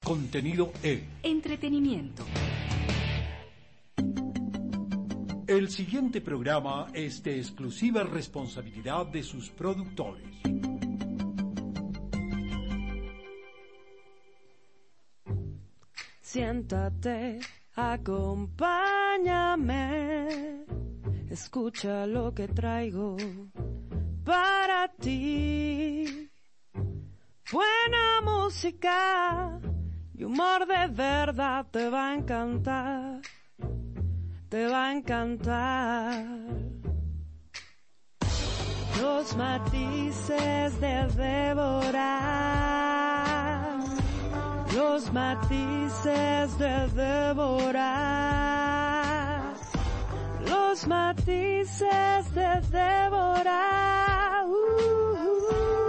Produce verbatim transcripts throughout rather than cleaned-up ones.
contenido E, entretenimiento. El siguiente programa es de exclusiva responsabilidad de sus productores. Siéntate, acompáñame, escucha lo que traigo para ti. Buena música y humor de verdad te va a encantar, te va a encantar. Los matices de Débora, los matices de Débora, los matices de Débora. Uh, uh.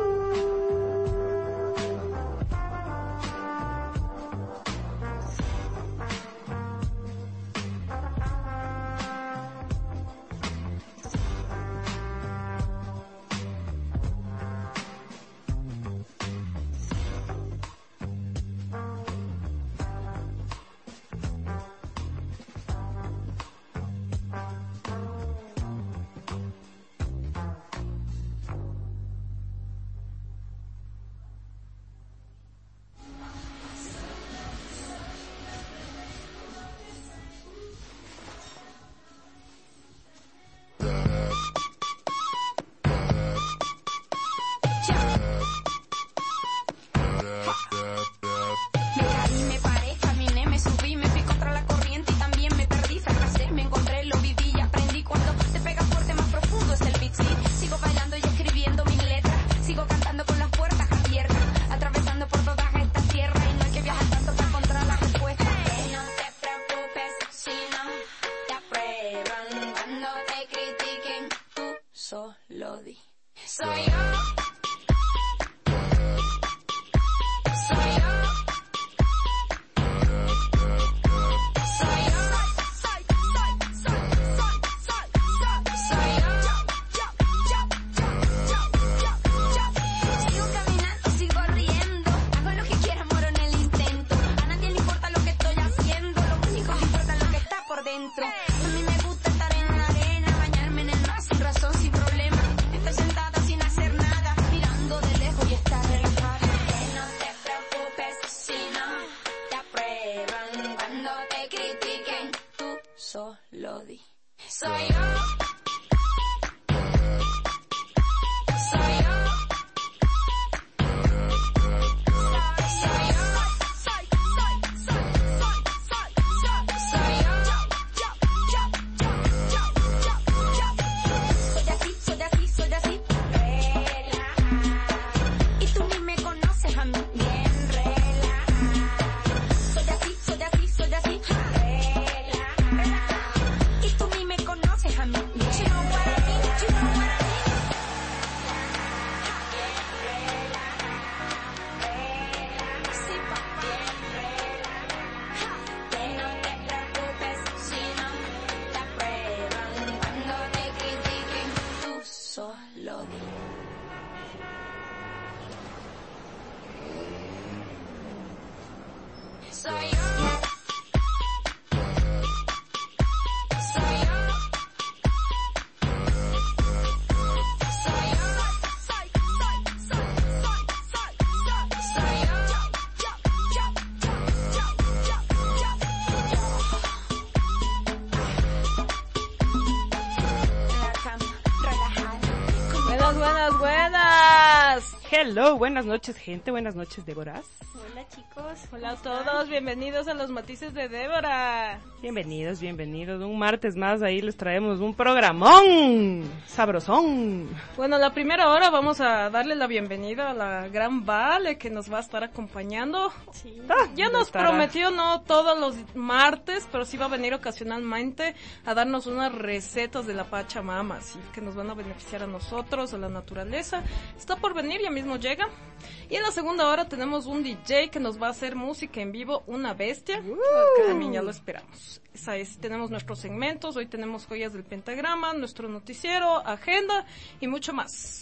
Hello, buenas noches, gente, buenas noches, Débora. Hola, chicos. Hola a todos, bienvenidos a los matices de Débora. Bienvenidos, bienvenidos. Un martes más, ahí les traemos un programón sabrosón. Bueno, la primera hora vamos a darle la bienvenida a la gran Vale, que nos va a estar acompañando. Sí. Ah, ya nos estará. Prometió no todos los martes, pero sí va a venir ocasionalmente a darnos unas recetas de la Pachamama, así que nos van a beneficiar a nosotros, a la naturaleza. Está por venir, ya mismo llega. Y en la segunda hora tenemos un D J que nos va a hacer música en vivo, una bestia, uh. que también ya lo esperamos. Esa es, tenemos nuestros segmentos, hoy tenemos Joyas del Pentagrama, nuestro noticiero, agenda y mucho más.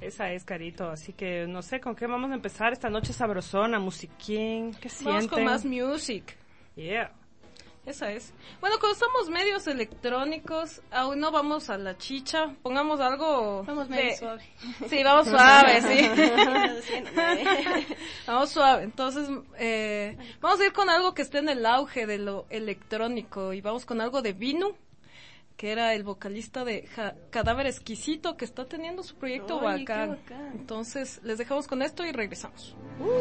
Esa es, Carito. Así que no sé con qué vamos a empezar esta noche sabrosona, musiquín. ¿Qué sienten? Vamos con más music. Yeah. Esa es. Bueno, como estamos medios electrónicos, aún no vamos a la chicha. Pongamos algo... Vamos medio de... suave. Sí, vamos suave, sí. Vamos suave. Entonces, eh, vamos a ir con algo que esté en el auge de lo electrónico. Y vamos con algo de Vinu, que era el vocalista de ja- Cadáver Exquisito, que está teniendo su proyecto Oye, qué bacán. bacán. Entonces, les dejamos con esto y regresamos.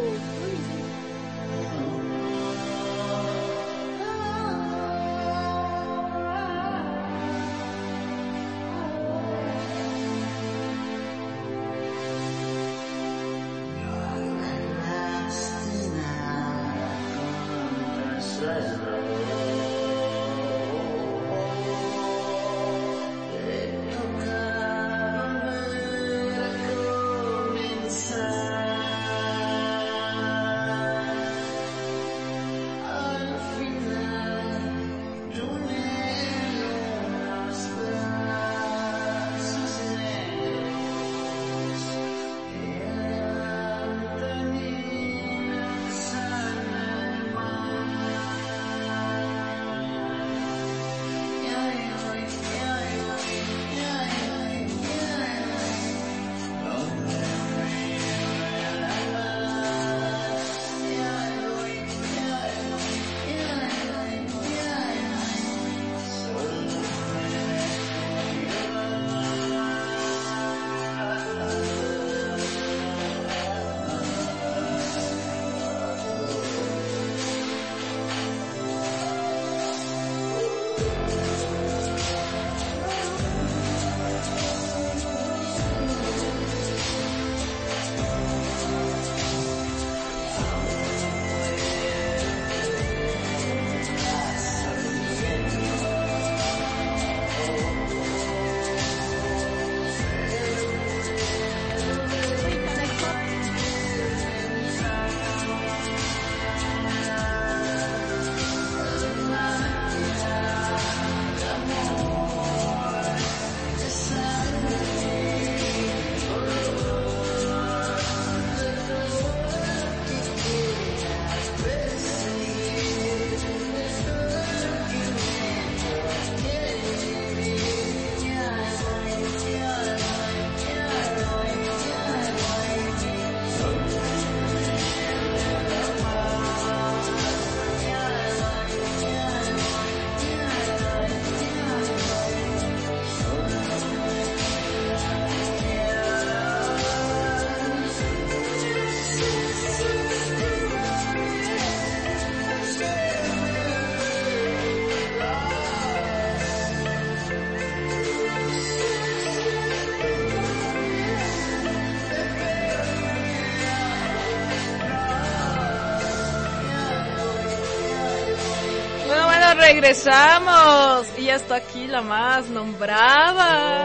Regresamos y ya está aquí la más nombrada.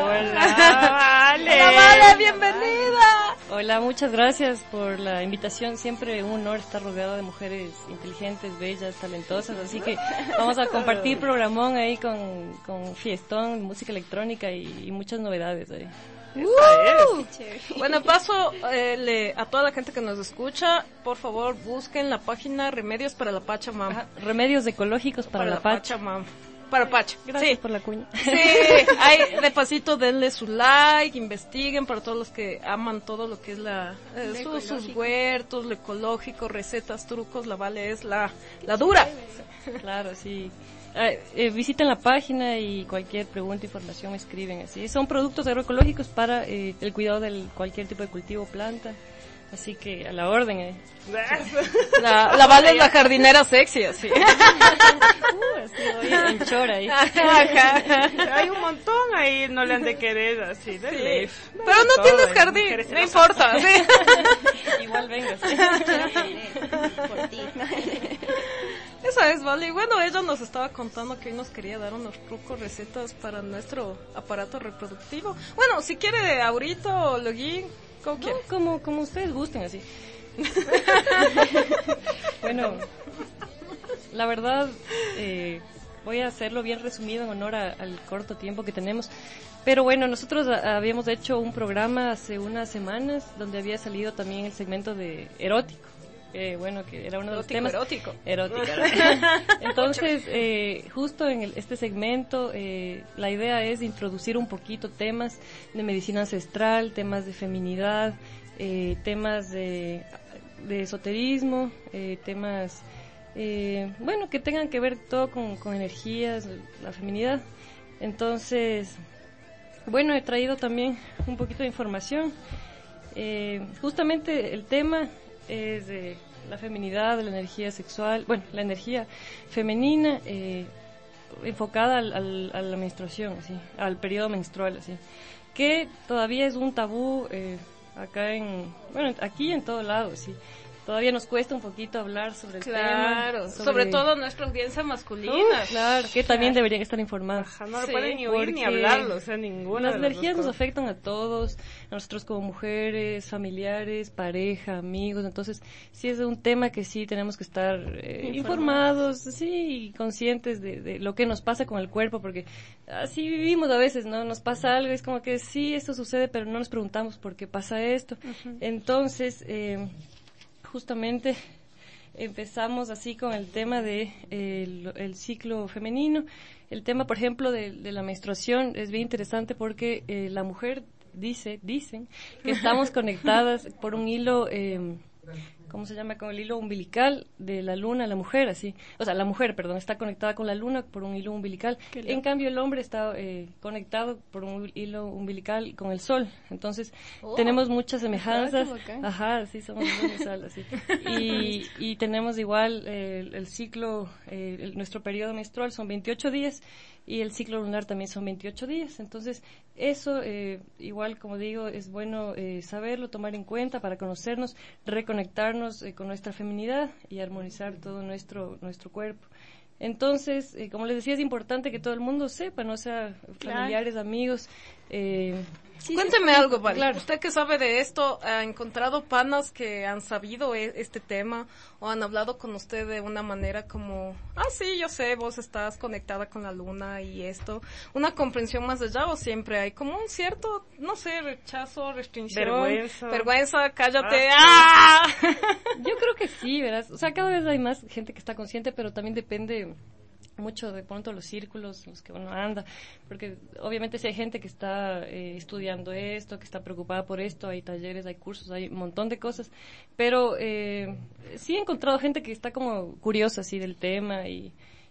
Hola, Vale. Hola, Vale, bienvenida. Hola, muchas gracias por la invitación. Siempre un honor estar rodeado de mujeres inteligentes, bellas, talentosas. Así que vamos a compartir programón ahí con, con fiestón, música electrónica y, y muchas novedades ahí. Uh, bueno, paso eh, le, a toda la gente que nos escucha, por favor busquen la página Remedios para la Pachamama. Ajá, remedios ecológicos para, para la, la Pacha. Pachamama. Para Pacha. Gracias Sí. por la cuña. Sí, hay, de pasito denle su like, investiguen para todos los que aman todo lo que es la eh, su, sus huertos, lo ecológico, recetas, trucos, la Vale es la, la dura. Claro, sí. Eh, eh, visiten la página y cualquier pregunta, información, me escriben así. Son productos agroecológicos para eh, el cuidado de cualquier tipo de cultivo o planta. Así que a la orden. Eh. La, la Vale es la jardinera sexy, así. Uh, así voy en chora ahí. Hay un montón ahí, no le han de querer así. De ley. Pero no Todo, tienes ¿eh? jardín, Mujeres no celosas. importa. Sí. Igual venga. Sí. Por ti. Esa es, Vale. Y bueno, ella nos estaba contando que hoy nos quería dar unos trucos, recetas para nuestro aparato reproductivo. Bueno, si quiere ahorita o login, como No, quiere. como, como ustedes gusten, así. Bueno, la verdad, eh, voy a hacerlo bien resumido en honor a, al corto tiempo que tenemos. Pero bueno, nosotros a, habíamos hecho un programa hace unas semanas donde había salido también el segmento de erótico. Eh, bueno, que era uno de los temas. Erótico. Erótico. Entonces, eh, justo en el, este segmento, eh, la idea es introducir un poquito temas de medicina ancestral, temas de feminidad, eh, temas de, de esoterismo, eh, temas, eh, bueno, que tengan que ver todo con, con energías, la feminidad. Entonces, bueno, he traído también un poquito de información. Eh, justamente el tema es de la feminidad, la energía sexual, bueno, la energía femenina eh, enfocada al, al, a la menstruación, así, al periodo menstrual, así, que todavía es un tabú eh, acá en, bueno, aquí en todo lado, así. Todavía nos cuesta un poquito hablar sobre el claro, tema. Claro, sobre... sobre todo nuestra audiencia masculina. Uh, claro, que también deberían estar informados. Ajá, no lo sí, pueden ni oír ni hablarlo, o sea, ninguna. Las energías nos afectan a todos, a nosotros como mujeres, familiares, pareja, amigos. Entonces, sí es un tema que sí tenemos que estar eh, informados, sí, y conscientes de, de lo que nos pasa con el cuerpo, porque así vivimos a veces, ¿no? Nos pasa algo, es como que sí, esto sucede, pero no nos preguntamos por qué pasa esto. Uh-huh. Entonces, eh, justamente empezamos así con el tema de eh, el, el ciclo femenino. El tema, por ejemplo, de, de la menstruación es bien interesante porque eh, la mujer dice, dicen que estamos conectadas por un hilo, eh, ¿cómo se llama? Con el hilo umbilical de la luna, la mujer, así. O sea, la mujer, perdón, está conectada con la luna por un hilo umbilical. En cambio, el hombre está eh, conectado por un hilo umbilical con el sol. Entonces, oh, tenemos muchas semejanzas. Ajá, sí, somos luna y sol, así. Y, y tenemos igual eh, el, el ciclo, eh, el, nuestro periodo menstrual son veintiocho días y el ciclo lunar también son veintiocho días. Entonces, eso, eh, igual, como digo, es bueno eh, saberlo, tomar en cuenta para conocernos, reconectarnos eh, con nuestra feminidad y armonizar todo nuestro nuestro cuerpo. Entonces, eh, como les decía, es importante que todo el mundo sepa, no sea familiares, claro, amigos. Eh, sí, Cuénteme sí, algo, Vale. Claro. Usted que sabe de esto, ¿ha encontrado panas que han sabido e- este tema o han hablado con usted de una manera como, ah, sí, yo sé, vos estás conectada con la luna y esto? ¿Una comprensión más allá o siempre hay como un cierto, no sé, rechazo, restricción? Vergüenza. Vergüenza, cállate. ¡Ah! ¡Ah! Yo creo que sí, verás. O sea, cada vez hay más gente que está consciente, pero también depende mucho de pronto los círculos, los que uno anda, porque obviamente si hay gente que está eh, estudiando esto, que está preocupada por esto, hay talleres, hay cursos, hay un montón de cosas, pero eh, sí he encontrado gente que está como curiosa así del tema y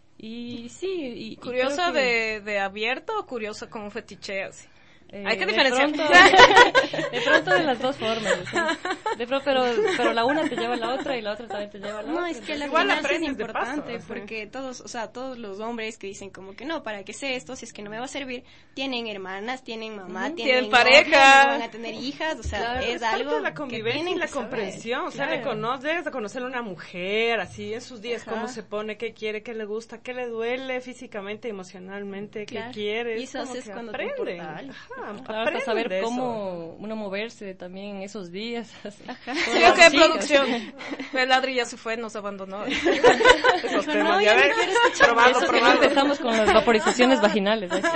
y sí. Y, ¿Curiosa y que, de, de abierto o curiosa como fetiche así? Eh, Hay que diferenciar. De pronto, de pronto de las dos formas, ¿sí? De pronto, pero, pero la una te lleva a la otra y la otra también te lleva a la no, otra. No, es que la igual final es paso, importante ¿sí? porque todos, o sea, todos los hombres que dicen como que no, para que sé esto, si es que no me va a servir, tienen hermanas, tienen mamá, uh-huh. tienen, tienen pareja, van a tener hijas, o sea, claro, es, es algo parte de la convivencia y la comprensión, o sea, claro. reconoce, debes de conocer a una mujer, así en sus días, ajá, cómo se pone, qué quiere, qué le gusta, qué le duele físicamente, emocionalmente, claro, qué quiere, y eso es cuando aprenden, ajá, claro, saber cómo uno moverse también en esos días. Ajá. Sí, ok, chicas. Producción. El Adri ya se fue, nos abandonó. Esos temas, no, ya ya ves. No probando, Eso probando. Que empezamos con las vaporizaciones vaginales. ¿eh?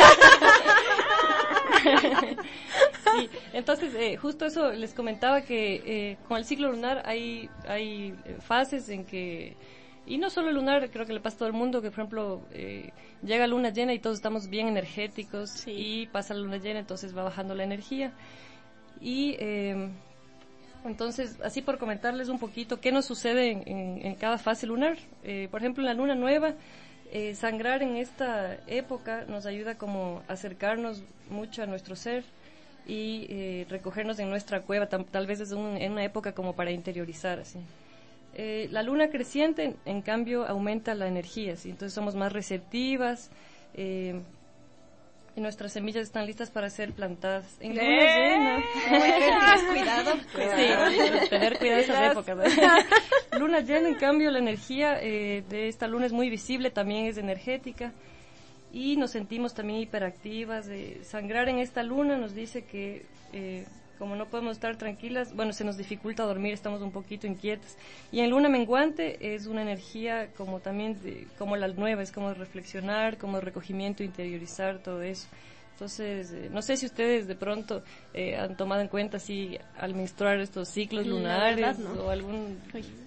Sí, entonces, eh, justo eso les comentaba que eh, con el ciclo lunar hay, hay fases en que, y no solo lunar, creo que le pasa a todo el mundo, que por ejemplo eh, llega luna llena y todos estamos bien energéticos, sí, y pasa la luna llena, entonces va bajando la energía. Y eh, entonces, así por comentarles un poquito qué nos sucede en, en, en cada fase lunar. Eh, por ejemplo, en la luna nueva, eh, sangrar en esta época nos ayuda como a acercarnos mucho a nuestro ser y eh, recogernos en nuestra cueva, tam, tal vez es un, en una época como para interiorizar, así. Eh, la luna creciente, en, en cambio, aumenta la energía, ¿sí? Entonces somos más receptivas eh, y nuestras semillas están listas para ser plantadas. En luna llena. ¿Tienes cuidado? Sí, tener cuidado en esas épocas. Luna llena, en cambio, la energía eh, de esta luna es muy visible, también es energética y nos sentimos también hiperactivas. Eh, sangrar en esta luna nos dice que eh, como no podemos estar tranquilas, bueno, se nos dificulta dormir, estamos un poquito inquietas. Y en luna menguante es una energía como también, de, como la nueva, es como reflexionar, como recogimiento, interiorizar todo eso. Entonces, eh, no sé si ustedes de pronto eh, han tomado en cuenta si al menstruar estos ciclos lunares verdad, ¿no? o algún...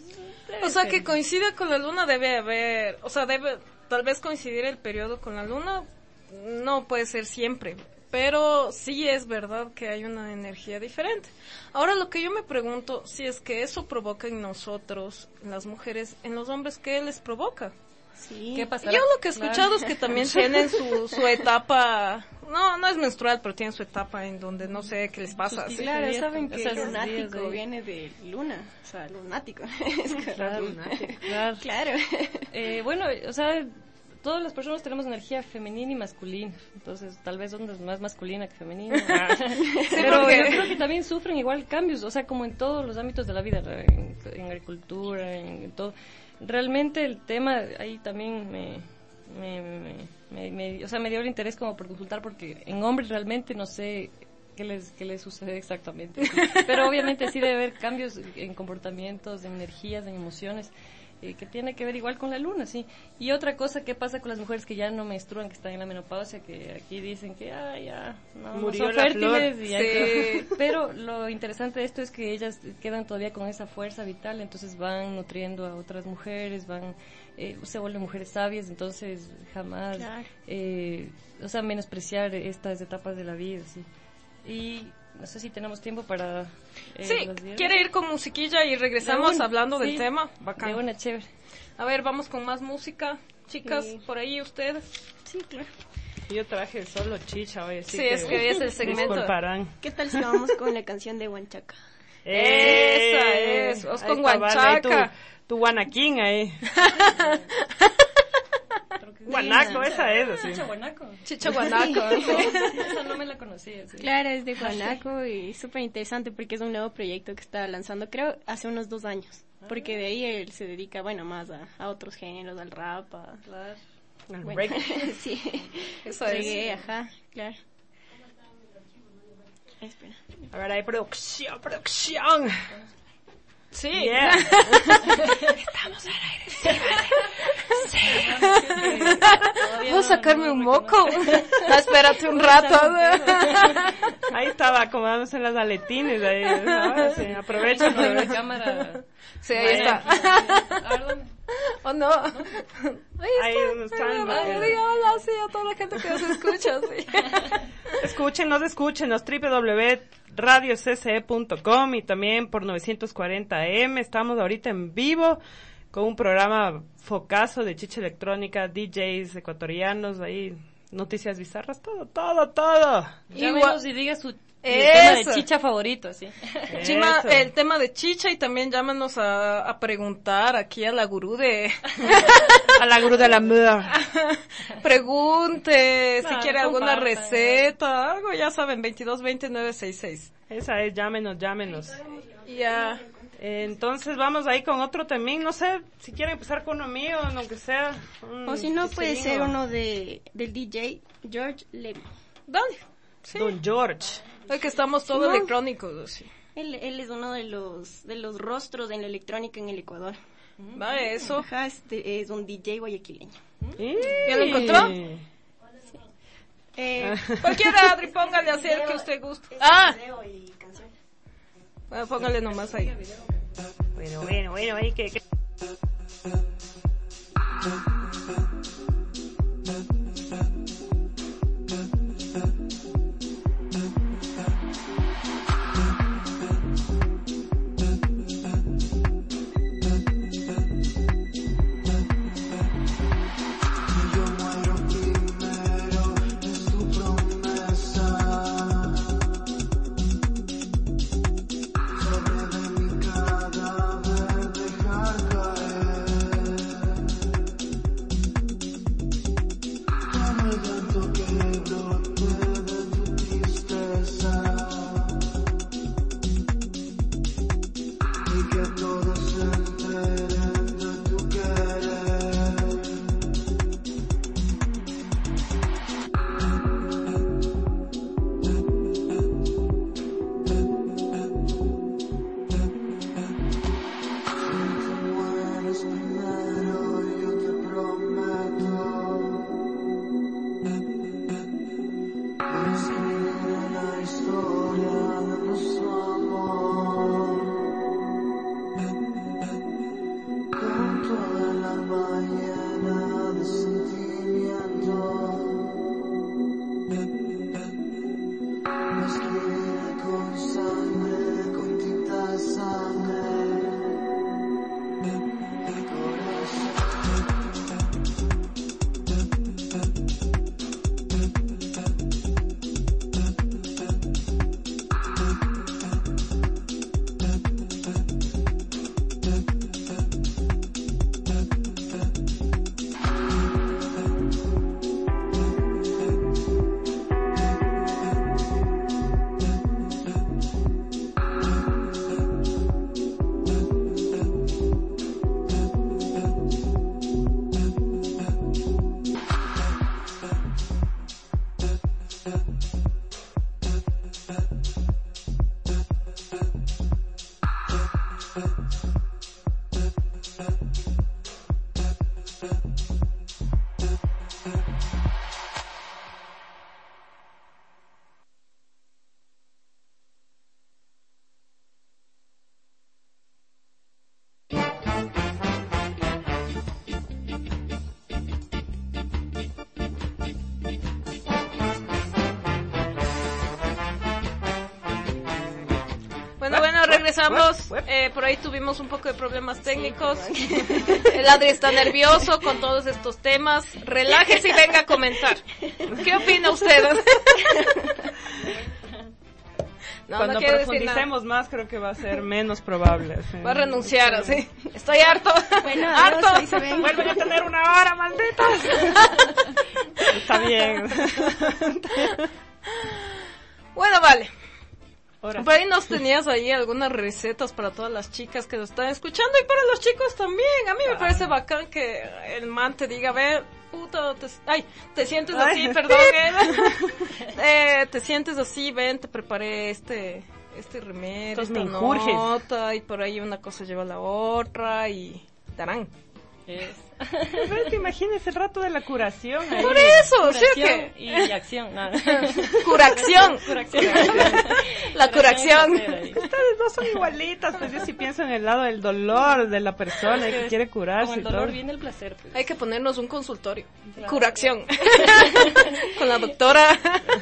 O sea, que coincida con la luna debe haber, o sea, debe tal vez coincidir el periodo con la luna, no puede ser siempre, pero sí es verdad que hay una energía diferente. Ahora lo que yo me pregunto, si es que eso provoca en nosotros, las mujeres, en los hombres, ¿qué les provoca? Sí. ¿Qué pasará? Yo lo que he escuchado es que también tienen su, su etapa, no, no es menstrual, pero tienen su etapa en donde no sé qué les pasa. Sus así. Claro, días, saben o que sea, esos lunático días ahí. viene de luna, o sea, lunático. Claro, claro. Claro. Eh, bueno, o sea, todas las personas tenemos energía femenina y masculina, entonces tal vez son más masculina que femenina. Pero porque- yo creo que también sufren igual cambios, o sea, como en todos los ámbitos de la vida, en, en agricultura, en, en todo. Realmente el tema ahí también me, me, me, me, me- o sea, me dio el interés como por consultar, porque en hombres realmente no sé qué les, qué les sucede exactamente. Pero obviamente sí debe haber cambios en comportamientos, en energías, en emociones, eh, que tiene que ver igual con la luna, sí. Y otra cosa, ¿qué pasa con las mujeres que ya no menstruan, que están en la menopausia, que aquí dicen que ah, ya no, no Murió son la fértiles? flor. Y ya Sí. que- Pero lo interesante de esto es que ellas quedan todavía con esa fuerza vital, entonces van nutriendo a otras mujeres, van eh, se vuelven mujeres sabias, entonces jamás, Claro. eh, o sea, menospreciar estas etapas de la vida, sí. Y no sé si tenemos tiempo para... eh, Sí, los días. quiere ir con musiquilla y regresamos De una, hablando del sí. tema. De Bacán. una, chévere. A ver, vamos con más música. Chicas, Sí. por ahí ustedes. Sí, claro. Yo traje solo chicha hoy, así Sí, es que hoy es el segmento. disculparán. ¿Qué tal si vamos con la canción de Huanchaca? Esa es, vos Ahí con está, vale, ahí Huanchaca. Tu, tu guanaquín ahí. Guanaco, esa es así. Chicha Guanaco. Chicha Guanaco. Esa no me la conocía, sí. Claro, es de Guanaco y súper interesante porque es un nuevo proyecto que está lanzando, creo, hace unos dos años. Porque de ahí él se dedica, bueno, más a, a otros géneros, al rap, a... Claro. El Bueno, reggae. sí. Eso es. Reggae, ajá, claro. Espera. A ver, hay producción, producción. Sí. Yeah. ¿Puedo sacarme un moco? Ah, espérate un rato. Ahí estaba acomodándose las aletines. Ahí, ahora sí, aprovecha, Con la aprovecha. cámara. Sí, ahí está. Ardan. ¿O no? Ahí Ahí está. no están, Ay, eh. diga hola, sí, a toda la gente que nos escucha, sí. Escúchenos, escúchenos, doble u doble u doble u punto radio c c e punto com y también por novecientos cuarenta A M. Estamos ahorita en vivo con un programa focazo de chicha electrónica, D Js ecuatorianos, ahí noticias bizarras, todo, todo, todo. Llámenos y diga su el Eso. tema de chicha favorito, así. Chima, Eso. el tema de chicha y también llámanos a, a preguntar aquí a la gurú de... A la gurú de la moda. Pregunte si Claro, quiere alguna compartan. receta, algo, ya saben, veintidós veinte nueve sesenta y seis. Esa es, llámenos, llámenos. Ya. Eh, Entonces vamos ahí con otro también, no sé, si quieren empezar con uno mío, aunque sea. un O si no, puede chichilín ser o- uno de del D J George Levy. Dale. Sí. Don George. Es que estamos todos Simón. electrónicos, sí. Él, él es uno de los de los rostros en la electrónica en el Ecuador. Va eso. Ajá, este es un D J guayaquileño. ¿Ya lo encontró? Eh, Cualquiera, Adri, póngale así el que usted guste. Ah, bueno, póngale nomás ahí. Bueno, bueno, bueno, ahí que... que- Sobre de mi cadáver dejar caer Regresamos, eh, por ahí tuvimos un poco de problemas técnicos. El Adri está nervioso con todos estos temas. Relájese y venga a comentar. ¿Qué opina usted? No, Cuando no profundicemos más, creo que va a ser menos probable. Sí. Va a renunciar, así. Estoy harto. Bueno, harto. Adiós, vuelven a tener una hora, malditas. Está bien. Bueno, vale. Ahora. Por ahí nos tenías ahí algunas recetas para todas las chicas que nos están escuchando y para los chicos también. A mí me ah. parece bacán que el man te diga, ve, puto, te, ay, te sientes así, ay. perdón, eh, te sientes así, ven, te preparé este este remedio, esta nota, y por ahí una cosa lleva a la otra y darán. Es. Pero te imaginas el rato de la curación ahí. Por eso, curación ¿sí o qué? Y acción, nada. Curación. Curación. La curación. Ustedes no son igualitas, pues yo sí pienso en el lado del dolor de la persona que quiere curarse. Con el dolor viene el placer. Pues. Hay que ponernos un consultorio. Claro. Curación. Con la doctora.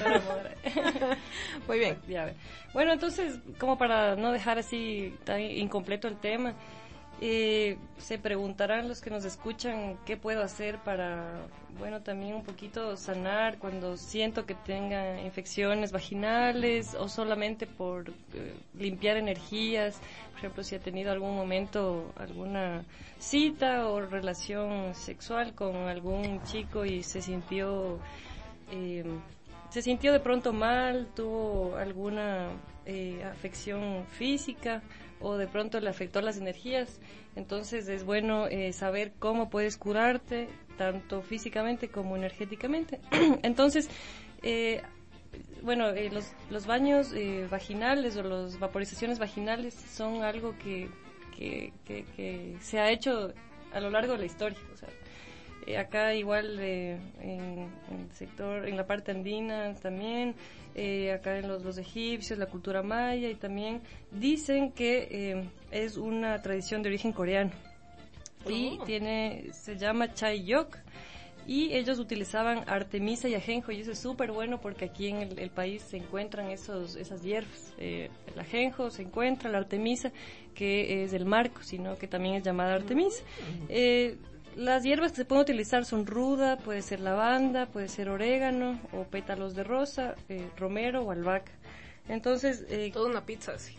Muy bien. Ya, bueno, entonces, como para no dejar así tan incompleto el tema, Eh, se preguntarán los que nos escuchan qué puedo hacer para, bueno, también un poquito sanar cuando siento que tenga infecciones vaginales o solamente por eh, limpiar energías. Por ejemplo, si ha tenido algún momento alguna cita o relación sexual con algún chico y se sintió eh, se sintió de pronto mal, tuvo alguna eh, afección física o de pronto le afectó las energías, entonces es bueno eh, saber cómo puedes curarte, tanto físicamente como energéticamente. Entonces, eh, bueno, eh, los, los baños eh, vaginales o las vaporizaciones vaginales son algo que, que, que, que se ha hecho a lo largo de la historia, o sea, eh, acá igual eh, en, en el sector, en la parte andina también, eh, acá en los, los egipcios, la cultura maya, y también dicen que eh, es una tradición de origen coreano y oh. tiene, se llama Chayok, y ellos utilizaban artemisa y ajenjo, y eso es súper bueno porque aquí en el, el país se encuentran esos esas hierbas, eh, el ajenjo se encuentra, la artemisa que es del marco, sino que también es llamada artemisa. eh, Las hierbas que se pueden utilizar son ruda, puede ser lavanda, puede ser orégano o pétalos de rosa, eh, romero o albahaca. Entonces, eh, toda una pizza así.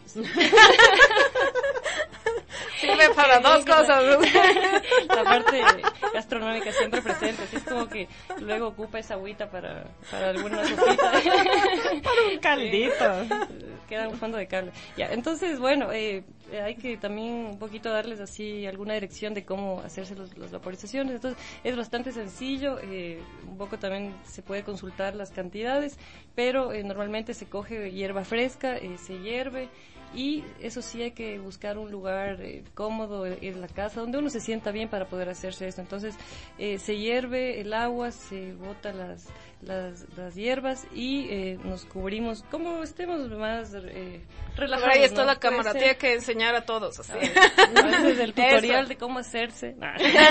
Sirve para dos cosas. La parte gastronómica siempre presente, así es como que luego ocupa esa agüita para, para alguna sopita. Para un caldito. Queda un fondo de caldo. Ya, entonces, bueno, eh, hay que también un poquito darles así alguna dirección de cómo hacerse los, las vaporizaciones. Entonces, es bastante sencillo, eh, un poco también se puede consultar las cantidades, pero eh, normalmente se coge hierba fresca, eh, se hierve, y eso sí hay que buscar un lugar eh, cómodo en la casa donde uno se sienta bien para poder hacerse esto. Entonces eh, se hierve el agua, se bota las las, las hierbas y eh, nos cubrimos como estemos más eh, relajados. Ahí está, ¿no? La cámara, ser... tiene que enseñar a todos así. No, ese es el tutorial eso. De cómo hacerse. No.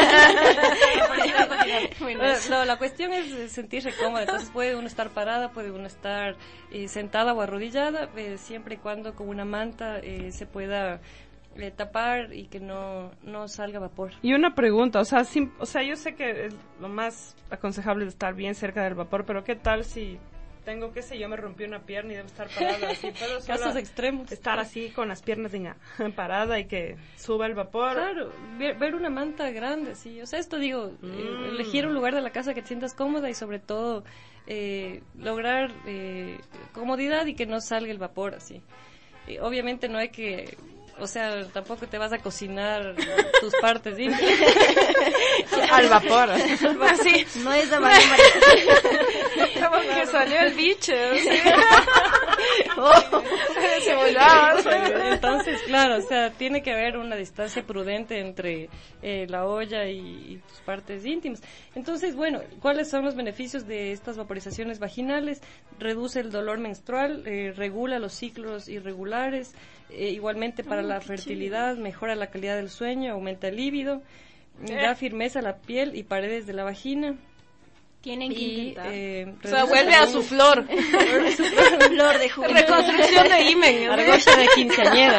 No, la cuestión es sentirse cómoda. Entonces puede uno estar parada, puede uno estar eh, sentada o arrodillada, eh, siempre y cuando con una manta eh, se pueda eh, tapar y que no no salga vapor. Y una pregunta, o sea, sim, o sea, yo sé que es lo más aconsejable es estar bien cerca del vapor, pero ¿qué tal si tengo, qué sé yo, me rompí una pierna y debo estar parada así? Pero casos extremos. Estar así con las piernas en, parada y que suba el vapor. Claro, ver, ver una manta grande, sí. O sea, esto digo, mm. eh, elegir un lugar de la casa que te sientas cómoda y sobre todo eh, lograr eh, comodidad y que no salga el vapor así. Eh, obviamente no hay que... O sea, tampoco te vas a cocinar tus partes, ¿sí? Al vapor. Sí. No es de baño como que salió el bicho, ¿sí? Entonces, claro, o sea, tiene que haber una distancia prudente entre eh, la olla y, y tus partes íntimas. Entonces, bueno, ¿cuáles son los beneficios de estas vaporizaciones vaginales? Reduce el dolor menstrual, eh, regula los ciclos irregulares, eh, igualmente para la fertilidad, mejora la calidad del sueño, aumenta el líbido, da firmeza a la piel y paredes de la vagina. Tienen que Y, intentar. eh, O sea, vuelve a su flor. Flor de juventud. Reconstrucción de himen. Argolla de quinceañera.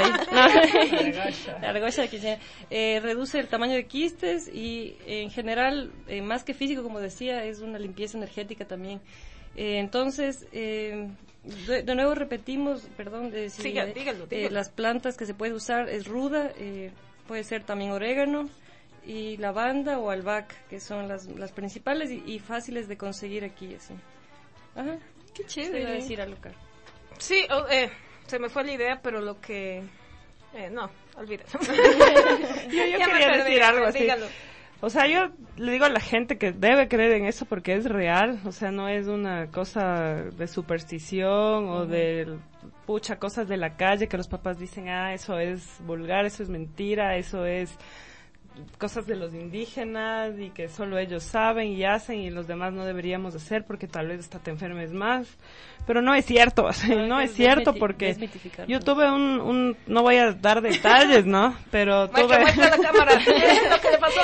No. Argolla de quinceañera. Eh, reduce el tamaño de quistes y en general, eh, más que físico, como decía, es una limpieza energética también. Eh, entonces, eh, de, de nuevo repetimos, perdón, de decir, Siga, dígalo, dígalo. Eh, las plantas que se puede usar es ruda, eh, puede ser también orégano y lavanda o albahaca, que son las, las principales y, y fáciles de conseguir aquí, así. Ajá. Qué Te iba a chévere. decir algo, Caro. Sí, oh, eh, se me fue la idea, pero lo que... Eh, no, olvídalo. Yo, yo Ya me quería perdí, decir algo así. dígalo. O sea, yo le digo a la gente que debe creer en eso porque es real, o sea, no es una cosa de superstición o de pucha cosas de la calle que los papás dicen, ah, eso es vulgar, eso es mentira, eso es cosas de los indígenas y que solo ellos saben y hacen y los demás no deberíamos hacer porque tal vez hasta te enfermes más. Pero no es cierto, o sea, No, no hay es que cierto desmiti- porque desmitificar, yo ¿no? tuve un, un, no voy a dar detalles, ¿no? Pero Muestra, tuve... muestra la cámara. Lo que le pasó.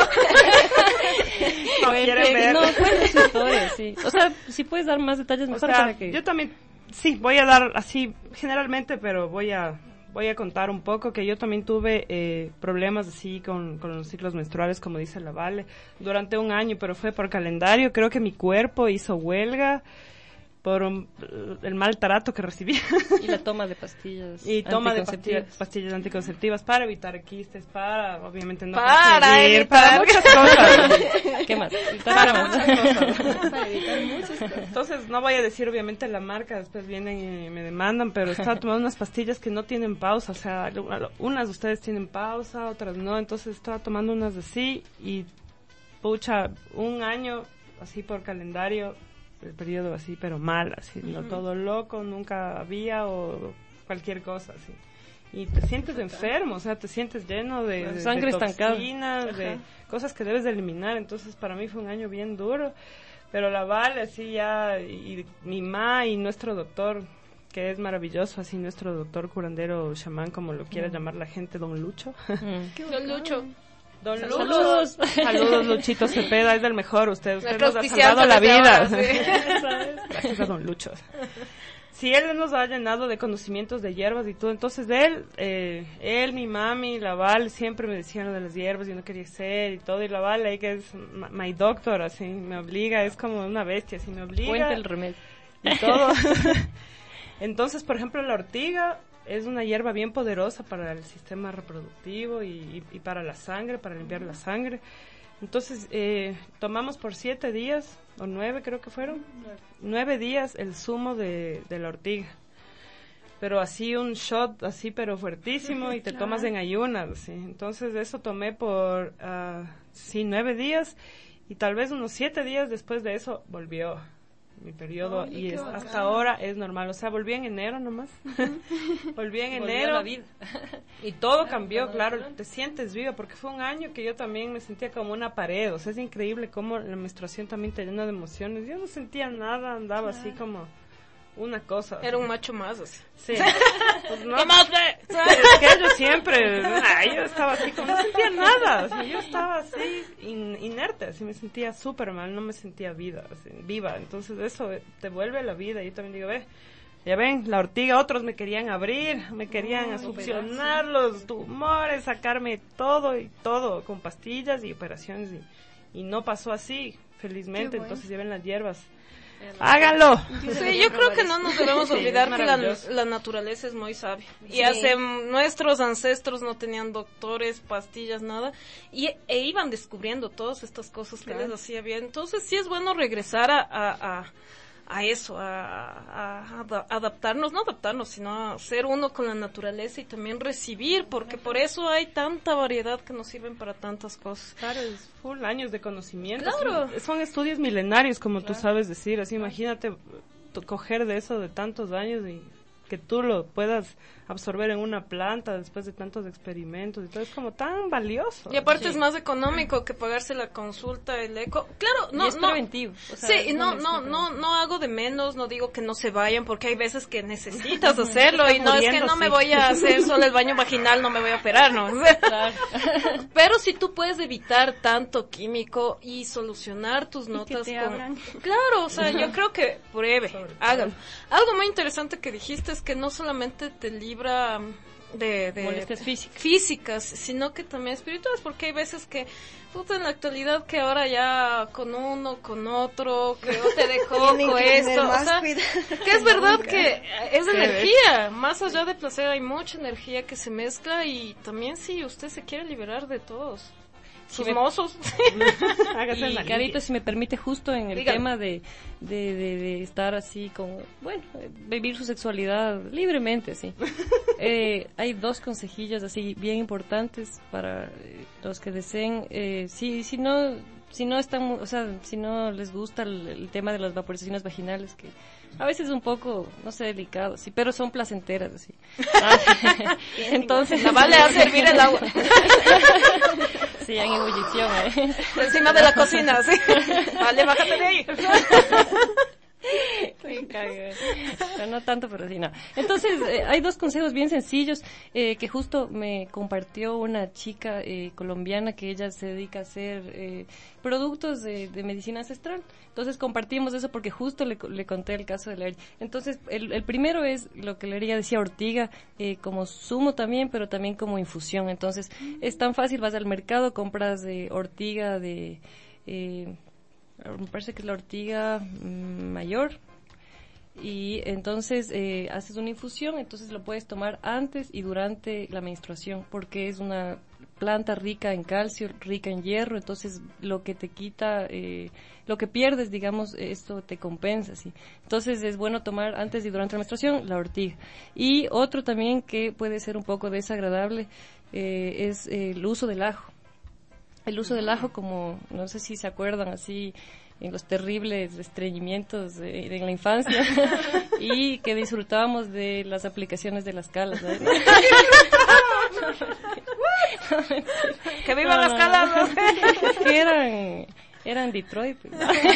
No quieren ver. No, cuenta su historia, sí. O sea, si puedes dar más detalles O mejor sea, para que... yo también, sí, voy a dar así generalmente, pero voy a voy a contar un poco que yo también tuve eh, problemas así con, con los ciclos menstruales, como dice la Vale, durante un año, pero fue por calendario. Creo que mi cuerpo hizo huelga por un- el mal trato que recibí. Y la toma de pastillas Y toma de anticonceptivas. pastillas, pastillas anticonceptivas para evitar quistes, para obviamente no Para concebir, evitar. para muchas cosas. ¿Qué más? Para muchas cosas. Para evitar muchas cosas. Entonces, no voy a decir obviamente la marca, después vienen y me demandan, pero estaba tomando unas pastillas que no tienen pausa, o sea, unas de ustedes tienen pausa, otras no, entonces estaba tomando unas así y, pucha, un año así por calendario, el periodo así, pero mal, así, no todo loco, nunca había o cualquier cosa, así. Y te sientes enfermo, o sea, te sientes lleno de, La de- sangre de estancada. toxinas, de cosas que debes de eliminar, entonces para mí fue un año bien duro. Pero la Vale, así ya, y mi ma y nuestro doctor, que es maravilloso, así nuestro doctor curandero chamán, como lo quiera llamar la gente, don Lucho. Mm. Don Lucho. Don Lucho. Saludos. Saludos, Luchito Cepeda, es del mejor, usted, usted Nuestro nos ha auspiciante salvado la desde vida. ahora, sí. Gracias a don Lucho. Sí, él nos ha llenado de conocimientos de hierbas y todo. Entonces, él, eh, él, mi mami, la Val, siempre me decían lo de las hierbas y no quería ser y todo. Y la Val, ahí que es ma- my doctor, así, me obliga, es como una bestia, así me obliga. Cuenta el remedio. Y todo. Entonces, por ejemplo, la ortiga es una hierba bien poderosa para el sistema reproductivo y, y, y para la sangre, para limpiar la sangre. Entonces, eh, tomamos por siete días, o nueve creo que fueron, nueve días el zumo de, de la ortiga. Pero así un shot, así pero fuertísimo, y te tomas en ayunas, ¿sí? Entonces, eso tomé por, ah, sí, nueve días, y tal vez unos siete días después de eso volvió mi periodo, Oye, y qué es- bacán. hasta ahora es normal. O sea, volví en enero nomás. Volví en Volvió a enero. la vida. Y todo cambió, claro, te sientes viva, porque fue un año que yo también me sentía como una pared, o sea, es increíble cómo la menstruación también te llena de emociones. Yo no sentía nada, andaba así como una cosa. Era un macho más, así. Sí. Pues no, ¿Qué más ve? es que yo siempre, ay, yo estaba así como, no sentía nada, o sea, yo estaba así in- inerte, así me sentía súper mal, no me sentía vida, así, viva, entonces eso te vuelve a la vida. Yo también digo, ve, ya ven, la ortiga, otros me querían abrir, me querían succionar los tumores, sacarme todo y todo, con pastillas y operaciones, y, y no pasó así, felizmente. Qué bueno. Entonces lleven las hierbas, háganlo. Sí, yo creo que no nos debemos Sí, olvidar es que la, maravilloso. la naturaleza es muy sabia. Y Sí. hace nuestros ancestros no tenían doctores, pastillas, nada, y e iban descubriendo todas estas cosas que Claro. les hacía bien. Entonces sí es bueno regresar a, a, a, a eso, a, a ada- adaptarnos, no adaptarnos, sino a ser uno con la naturaleza y también recibir, porque por eso hay tanta variedad que nos sirven para tantas cosas. Claro, es full años de conocimiento. Claro. Son, son estudios milenarios, como tú sabes decir. Así, imagínate, tú coger de eso de tantos años y que tú lo puedas absorber en una planta después de tantos experimentos y todo, es como tan valioso. Y aparte Sí. es más económico que pagarse la consulta, el eco. Claro, no, Y es no. preventivo. O sea, Sí, y no, es no, preventivo. no, no hago de menos, no digo que no se vayan, porque hay veces que necesitas hacerlo y Están no es que muriendo, no me sí. voy a hacer solo el baño vaginal, no me voy a operar, ¿no? Claro. Pero si tú puedes evitar tanto químico y solucionar tus que notas te con... abran. Claro, o sea, yo creo que pruebe, hágalo. Algo muy interesante que dijiste es que no solamente te libra de, de Molestias físicas. físicas, sino que también espirituales, porque hay veces que, puta, en la actualidad que ahora ya con uno, con otro, que yo te dejo Tienen con que tener esto, o más sea, cuidado. que es verdad que es energía, más allá de placer hay mucha energía que se mezcla y también si usted se quiere liberar de todos sus me- mozos. Hágase Y la Carito, limpia. si me permite, justo en el Dígame. tema de, de, de, de estar así con, bueno, eh, vivir su sexualidad libremente, así. Eh, hay dos consejillos así bien importantes para eh, los que deseen, eh, si, si no, si no están, mu- o sea, si no les gusta el, el tema de las vaporizaciones vaginales, que a veces es un poco, no sé, delicado, sí, pero son placenteras, así. Ah, entonces, La vale a servir el agua sí, en ebullición, ¿eh? encima de la cocina, sí. Vale, bájate de ahí. Me caga. No, no tanto, pero sí, no. Entonces, eh, hay dos consejos bien sencillos eh, que justo me compartió una chica eh, colombiana que ella se dedica a hacer eh, productos de, de medicina ancestral. Entonces, compartimos eso porque justo le, le conté el caso de Leria. Entonces, el, el primero es lo que Leria decía, ortiga, eh, como zumo también, pero también como infusión. Entonces, es tan fácil, vas al mercado, compras de ortiga de... Eh, me parece que es la ortiga mm, mayor, y entonces eh, haces una infusión, entonces lo puedes tomar antes y durante la menstruación, porque es una planta rica en calcio, rica en hierro, entonces lo que te quita, eh, lo que pierdes, digamos, esto te compensa, ¿sí? Entonces es bueno tomar antes y durante la menstruación la ortiga. Y otro también que puede ser un poco desagradable eh, es eh, el uso del ajo. El uso del ajo, como, no sé si se acuerdan, así, en los terribles estreñimientos de, de la infancia, y que disfrutábamos de las aplicaciones de las calas, ¿no? Que vivan No, las no, calas, no. ¿no? Es que eran, eran Detroit, pues.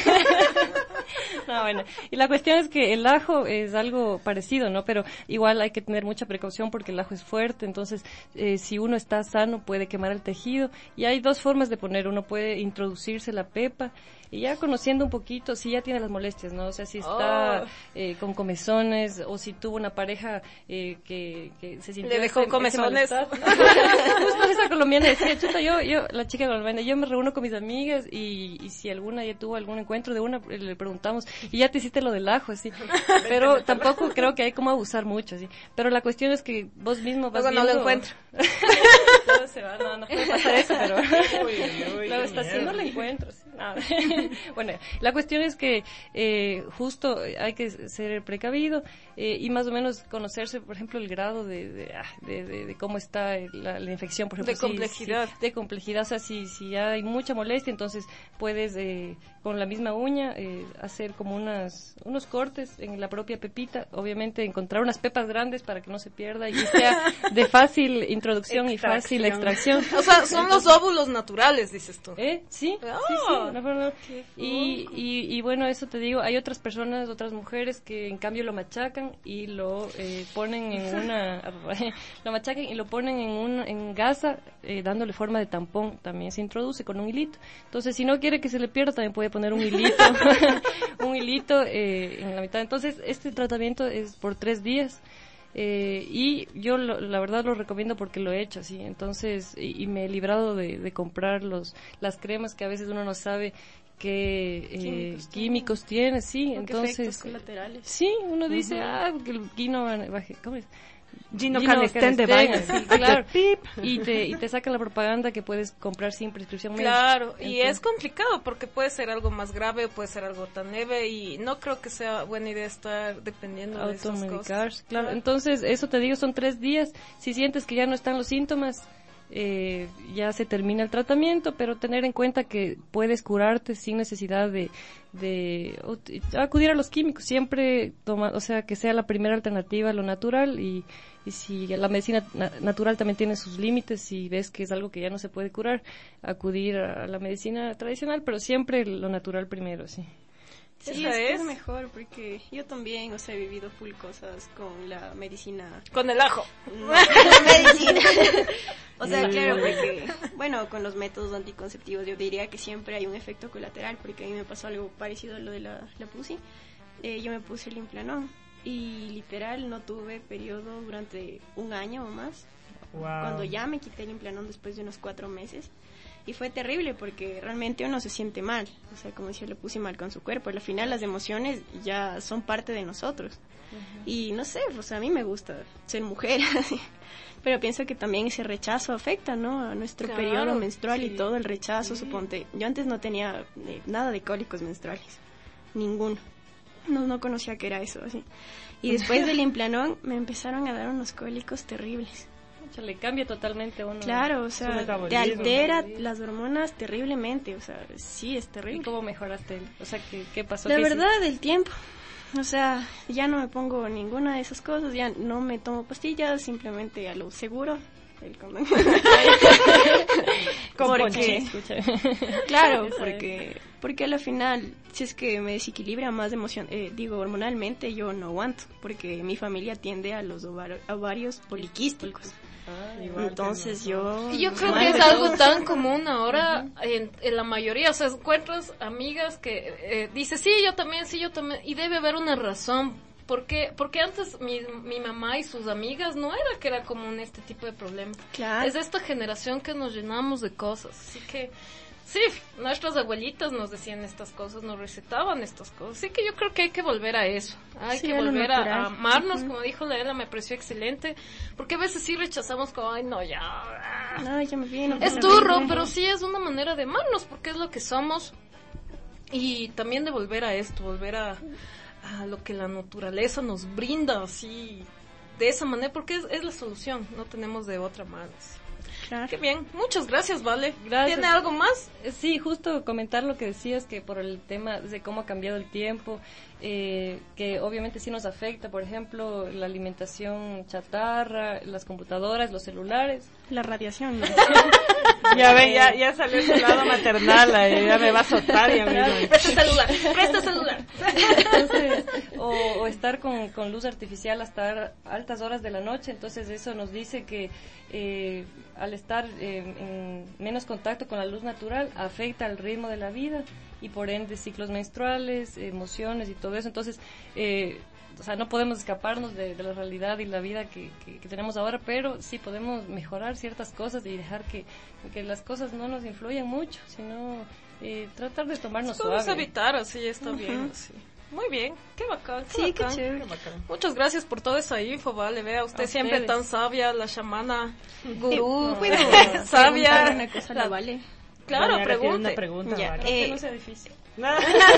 No, bueno, y la cuestión es que el ajo es algo parecido, ¿no? Pero igual hay que tener mucha precaución porque el ajo es fuerte, entonces eh, si uno está sano puede quemar el tejido, y hay dos formas de poner, uno puede introducirse la pepa, y ya conociendo un poquito, si ya tiene las molestias, ¿no? O sea, si está Oh. eh, con comezones, o si tuvo una pareja eh, que, que se sintió... Le dejó ese- ese comezones. malestar. Justo esa colombiana decía, chuta, yo, yo, la chica colombiana, yo me reúno con mis amigas y, y si alguna ya tuvo algún encuentro de una, le preguntamos, y ya te hiciste lo del ajo, así. Pero tampoco creo que hay como abusar mucho, así. Pero la cuestión es que vos mismo vas Luego no lo viendo... encuentro. Todo se va, no, no puede pasar eso, pero... uy, Luego qué está así, miedo. no la encuentro, sí, nada. Bueno, la cuestión es que eh, justo hay que ser precavido eh, y más o menos conocerse, por ejemplo, el grado de, de, ah, de, de, de cómo está la, la infección, por ejemplo. De si- complejidad. si- de complejidad, o sea, si, si hay mucha molestia, entonces puedes eh, con la misma uña eh, hacer como unas unos cortes en la propia pepita, obviamente encontrar unas pepas grandes para que no se pierda y sea de fácil introducción y fácil extracción. O sea, son los óvulos naturales, dices tú. ¿Eh? Sí, Ah, sí, sí, una forma- y, y, y bueno, eso te digo, hay otras personas, otras mujeres que en cambio lo machacan y lo eh, ponen en una, lo machacan y lo ponen en un en gasa, eh, dándole forma de tampón, también se introduce con un hilito. Entonces, si no quiere que se le pierda, también puede poner un hilito, un hilito eh, en la mitad. Entonces, este tratamiento es por tres días. Eh, y yo lo- la verdad lo recomiendo porque lo he hecho así, entonces, y, y me he librado de, de comprar los las cremas que a veces uno no sabe qué eh, Químicos químicos tiene, sí, ¿Con qué entonces, efectos colaterales? sí, uno dice, ah, que el guino, ¿cómo es? Gino Gino Canestén de Canestén, vaina. sí, claro. Y te, y te sacan la propaganda que puedes comprar sin prescripción médica. Claro, y Entonces- es complicado porque puede ser algo más grave o puede ser algo tan leve y no creo que sea buena idea estar dependiendo de esas Automedicarse, cosas. claro. Entonces, eso te digo, son tres días. Si sientes que ya no están los síntomas, eh, ya se termina el tratamiento, pero tener en cuenta que puedes curarte sin necesidad de, de acudir a los químicos, siempre toma, o sea, que sea la primera alternativa lo natural, y, y si la medicina na- natural también tiene sus límites, si ves que es algo que ya no se puede curar, acudir a la medicina tradicional, pero siempre lo natural primero, sí. Sí, Esa es, que es. es mejor porque yo también, o sea, he vivido full cosas con la medicina. Con el ajo. No, con la medicina. O sea, claro, porque, bueno, con los métodos anticonceptivos yo diría que siempre hay un efecto colateral, porque a mí me pasó algo parecido a lo de la, la pussy. Eh, yo me puse el Implanon y literal no tuve periodo durante un año o más. Wow. Cuando ya me quité el Implanon después de unos cuatro meses. Y fue terrible porque realmente uno se siente mal. O sea, como decía, le puse mal con su cuerpo. Al final las emociones ya son parte de nosotros. Uh-huh. Y no sé, o sea, a mí me gusta ser mujer. Pero pienso que también ese rechazo afecta, ¿no? A nuestro Claro, periodo menstrual sí. y todo el rechazo, Sí. suponte. Yo antes no tenía eh, nada de cólicos menstruales. Ninguno. No, no conocía que era eso, así. Y después del Implanon me empezaron a dar unos cólicos terribles. Se le cambia totalmente a uno. Claro, o Su sea, te metabolismo. altera las hormonas terriblemente, o sea, sí, es ¿Y terrible. cómo mejoraste? O sea, ¿qué, qué pasó? La ¿Qué verdad, el tiempo. O sea, ya no me pongo ninguna de esas cosas, ya no me tomo pastillas, simplemente a lo seguro. El condón. Con Porque- Escucha. Claro, Esa porque porque a la final, si es que me desequilibra más emocion eh, digo, hormonalmente, yo no aguanto, porque mi familia tiende a los ovar- ovarios poliquísticos. Ah, Igual Entonces que yo... Y yo creo mal que es de algo todo. tan común ahora en, en la mayoría. O sea, encuentras amigas que eh, dice sí, yo también, sí, yo también. Y debe haber una razón. Porque, porque antes mi, mi mamá y sus amigas no era que era común este tipo de problemas. Claro. Es de esta generación que nos llenamos de cosas. Así que, sí, nuestras abuelitas nos decían estas cosas, nos recetaban estas cosas. Así que yo creo que hay que volver a eso. Hay Sí, que a lo volver a, natural. a amarnos, Ujú. como dijo Laela, me pareció excelente. Porque a veces sí rechazamos como, ay, no, ya. ah". No, ya me vi, no Es puedo turro, reír. pero sí es una manera de amarnos, porque es lo que somos. Y también de volver a esto, volver a, a lo que la naturaleza nos brinda, así, de esa manera, porque es, es la solución, no tenemos de otra más. Claro. Qué bien, muchas gracias, Vale. Gracias. ¿Tiene algo más? Eh, Sí, justo comentar lo que decías, que por el tema de cómo ha cambiado el tiempo, eh, que obviamente sí nos afecta, por ejemplo, la alimentación chatarra, las computadoras, los celulares. La radiación, ¿no? Ya ven, ya, ya salió ese lado maternal, ahí ya me va a soltar ya mismo. Presta celular, presta celular. Entonces, o, o estar con, con luz artificial hasta altas horas de la noche, entonces eso nos dice que eh, al estar eh, en menos contacto con la luz natural afecta el ritmo de la vida y por ende ciclos menstruales, emociones y todo eso. Entonces, eh, o sea, no podemos escaparnos de, de la realidad y la vida que, que, que tenemos ahora, pero sí podemos mejorar ciertas cosas y dejar que, que las cosas no nos influyan mucho, sino eh, tratar de tomarnos Podemos suave. evitar, así está bien, así. Muy bien, qué bacán. Qué Sí, qué bacán. chévere. Muchas gracias por toda esa info, Vale. Vea, usted A siempre ustedes. tan sabia, la chamana, gurú, ¿Puedo sabia. preguntarle una cosa a la Vale? Claro, Daniela tiene pregunte. una pregunta, Ya, Vale. Que eh, no sea difícil. No.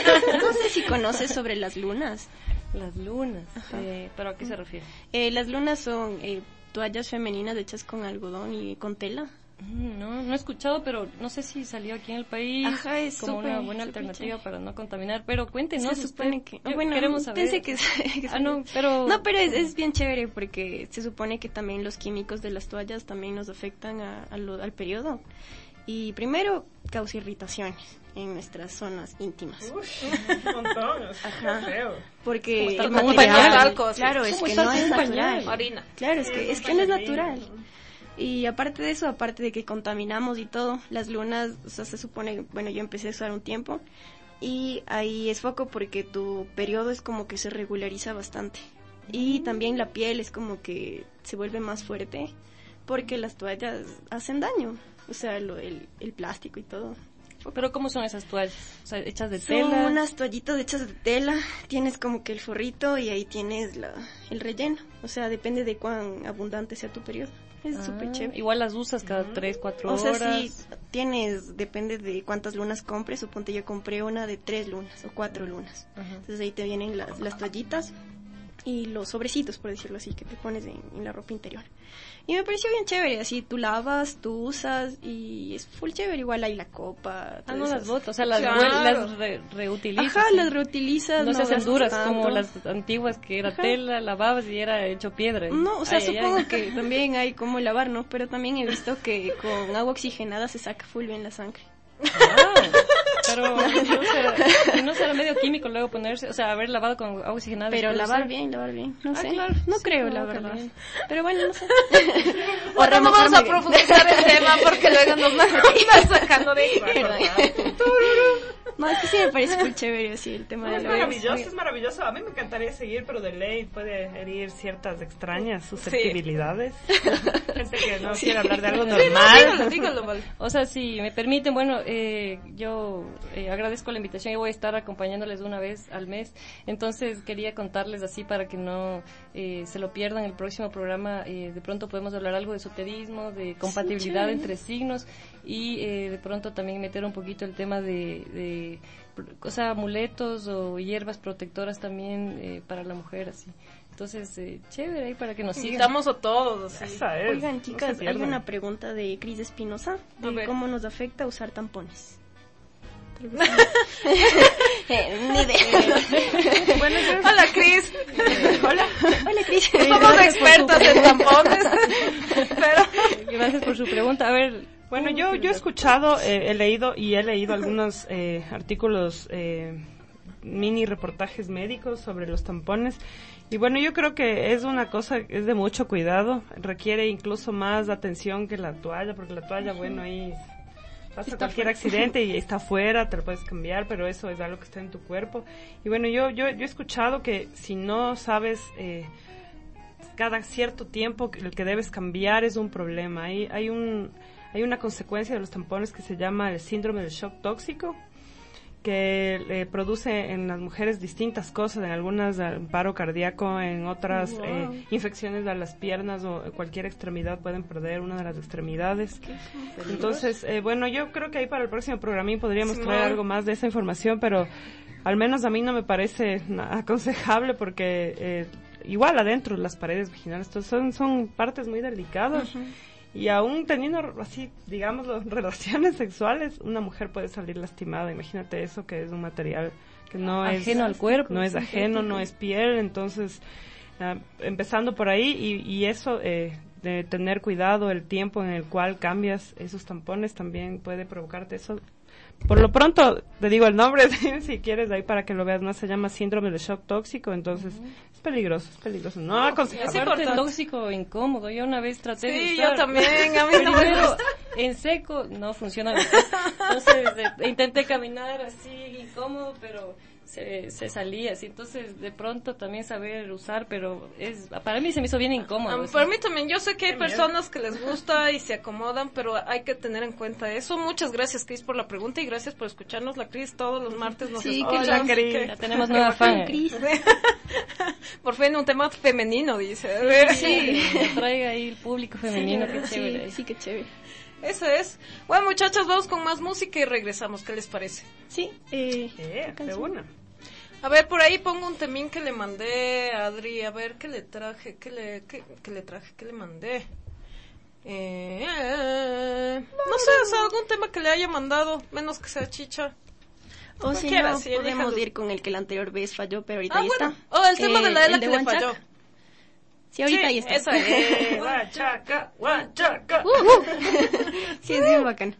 no sé si conoces sobre las lunas. Las lunas, eh, ¿pero a qué se refiere? Eh, las lunas son eh, toallas femeninas hechas con algodón y con tela. Mm, No, no he escuchado, pero no sé si salió aquí en el país Ajá, es como súper, una buena súper alternativa chévere. para no contaminar. Pero cuéntenos, se usted, supone que... yo- bueno, queremos saber. pensé que... que Ah, no, pero... No, pero es, es bien chévere porque se supone que también los químicos de las toallas también nos afectan a, a lo- al periodo. Y primero, causa irritaciones en nuestras zonas íntimas. Un montón, o sea, Ajá. qué feo. Porque Como estar el con un material, pañal, algo así. claro, es Como que estar no con es un pañal. natural. Harina. Claro, es que es que no es natural. Y aparte de eso, aparte de que contaminamos y todo, las lunas, o sea, se supone, bueno, yo empecé a usar un tiempo y ahí es foco porque tu periodo es como que se regulariza bastante. Y también la piel es como que se vuelve más fuerte porque las toallas hacen daño, o sea, lo, el, el plástico y todo. Pero ¿cómo son esas toallas? O sea, hechas de Son tela. unas toallitas hechas de tela, tienes como que el forrito y ahí tienes la, el relleno. O sea, depende de cuán abundante sea tu periodo. Es Ah, súper chévere. Igual las usas cada tres, cuatro O horas. sea, sí, tienes, depende de cuántas lunas compres. Suponte yo compré una de tres lunas o cuatro lunas. Ajá. Entonces ahí te vienen las, las toallitas y los sobrecitos, por decirlo así, que te pones en, en la ropa interior. Y me pareció bien chévere, así tú lavas, tú usas y es full chévere, igual hay la copa. Ah, no las botas, o sea, las, Claro. vuel- las re- reutilizas. Ajá, sí. las reutilizas. No se hacen gastas duras tanto. como las antiguas que era Ajá. tela, lavabas y era hecho piedra. No, o sea, Ay, ay, supongo ay. que también hay cómo lavar, ¿no? Pero también he visto que con agua oxigenada se saca full bien la sangre. Ah, pero no será, no será medio químico luego ponerse, o sea, haber lavado con agua oxigenada. Pero después lavar usar. bien, lavar bien. No Ah, sé. claro, No sí, creo, no, la verdad. también. Pero bueno, no sé. O Ahora no vamos a remojarme bien. profundizar el tema porque luego nos van a estar sacando de Perdón. No, es que sí me parece muy chévere así el tema No, de es la maravilloso, es maravilloso. A mí me encantaría seguir, pero de ley puede herir ciertas extrañas susceptibilidades. Gente que no quiere hablar de algo Sí, normal. no, dígalo, dígalo, vale. O sea, si me permiten, bueno, eh, yo eh, agradezco la invitación y voy a estar acompañándoles una vez al mes. Entonces quería contarles así para que no eh, se lo pierdan el próximo programa. Eh, de pronto podemos hablar algo de esoterismo, de compatibilidad chévere. entre signos y eh, de pronto también meter un poquito el tema de, de o sea, amuletos o hierbas protectoras también eh, para la mujer, así. Entonces, eh, chévere ahí para que nos sigan. Invitamos a todos. así. Esa es. Oigan, no chicas, se hay pierdan. una pregunta de Cris Espinosa A de ver. cómo nos afecta usar tampones. Eh, ni idea. Bueno, yo- Hola, Cris. hola. Hola, Cris. Somos expertas en tampones. Pero Gracias por su pregunta. A ver, Bueno, yo, yo he escuchado, eh, he leído y he leído algunos eh, artículos, eh, mini reportajes médicos sobre los tampones. Y bueno, yo creo que es una cosa, es de mucho cuidado, requiere incluso más atención que la toalla, porque la toalla, bueno, ahí pasa cualquier accidente y está afuera, te lo puedes cambiar, pero eso es algo que está en tu cuerpo. Y bueno, yo, yo, yo he escuchado que si no sabes... Eh, cada cierto tiempo que el que debes cambiar es un problema. Hay, hay un hay una consecuencia de los tampones que se llama el síndrome del shock tóxico, que eh, produce en las mujeres distintas cosas, en algunas eh, paro cardíaco, en otras Wow. eh, infecciones de las piernas o cualquier extremidad, pueden perder una de las extremidades. Entonces, eh, bueno, yo creo que ahí para el próximo programín podríamos Simón. traer algo más de esa información, pero al menos a mí no me parece na- aconsejable porque eh, igual adentro las paredes vaginales todos son, son partes muy delicadas. Y aún teniendo así, digamos, relaciones sexuales, una mujer puede salir lastimada. Imagínate eso, que es un material que no es Ajeno al cuerpo, no es ajeno, no es piel. Entonces, ah, empezando por ahí y, y eso eh, de tener cuidado el tiempo en el cual cambias esos tampones también puede provocarte eso. Por lo pronto, te digo el nombre, si quieres, ahí para que lo veas, no se llama síndrome de shock tóxico, entonces es peligroso, es peligroso. No, aconsejable. es aparte importante. tóxico, incómodo. Yo una vez traté de sí, usar- yo también. A mí no me Primero, gusta. en seco no funciona. Entonces eh, intenté caminar así incómodo, pero se, se salía así. Entonces de pronto también saber usar, pero es para mí se me hizo bien incómodo. Um, así. para mí también, yo sé que hay Qué miedo. personas que les gusta y se acomodan, pero hay que tener en cuenta eso. Muchas gracias, Cris, por la pregunta y gracias por escucharnos. La Cris todos los martes nos Sí, escucha. qué Hola, lindo. Cris. Ya tenemos nueva fan. Cris. Por fin un tema femenino, dice. A ver. Sí, que traiga ahí el público femenino, qué chévere. Sí, sí, qué chévere. Eso es. Bueno, muchachas, vamos con más música y regresamos. ¿Qué les parece? Sí, eh, Eh, de una. A ver, por ahí pongo un temín que le mandé a Adri. A ver, ¿qué le traje? ¿Qué le, qué, qué le traje? ¿Qué le mandé? Eh, eh, no sé, o sea, algún tema que le haya mandado, menos que sea chicha. o si Cualquiera, no, sí, podemos elíjalo. ir con el que la anterior vez falló, pero ahorita Ah, ahí bueno. está. Oh, el tema Eh, de la Ela el que le Huanchaca. falló. Sí, ahorita Sí, ahí está. esa es. Huanchaca, Huanchaca. Sí, es bien bacán.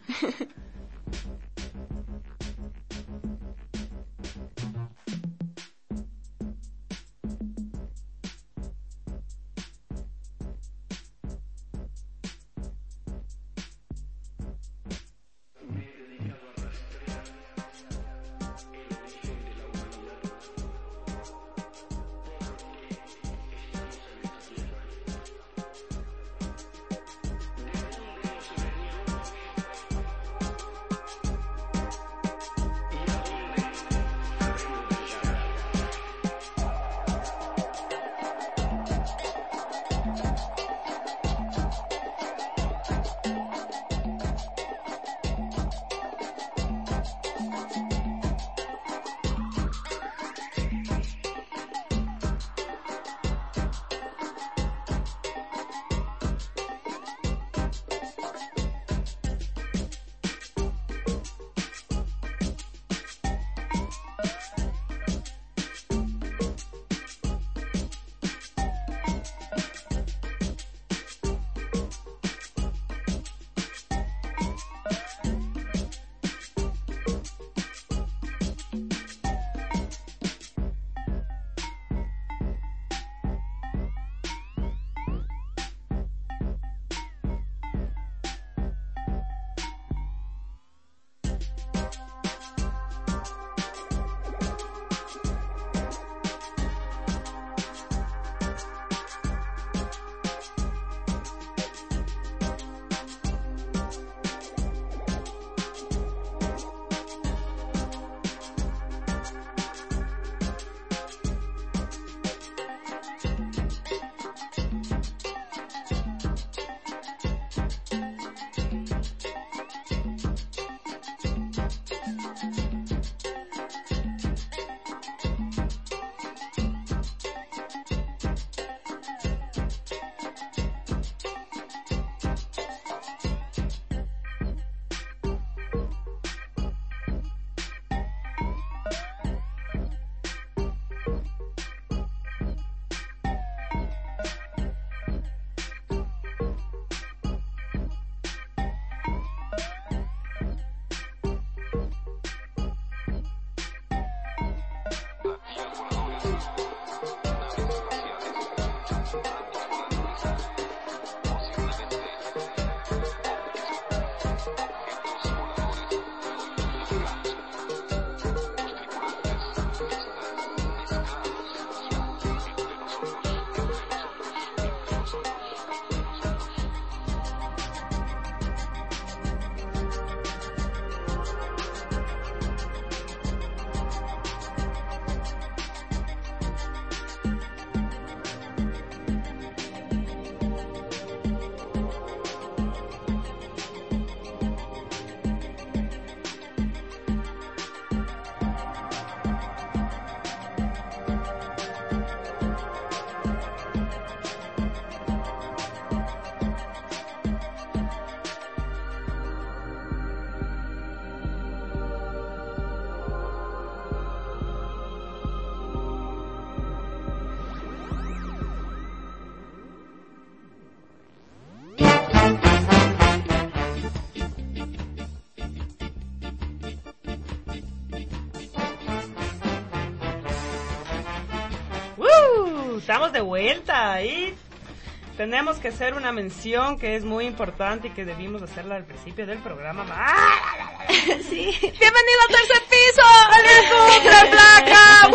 Estamos de vuelta y tenemos que hacer una mención que es muy importante y que debimos hacerla al principio del programa. ¡Ah! Sí. ¡Bienvenido al tercer piso! ¡Feliz Placa!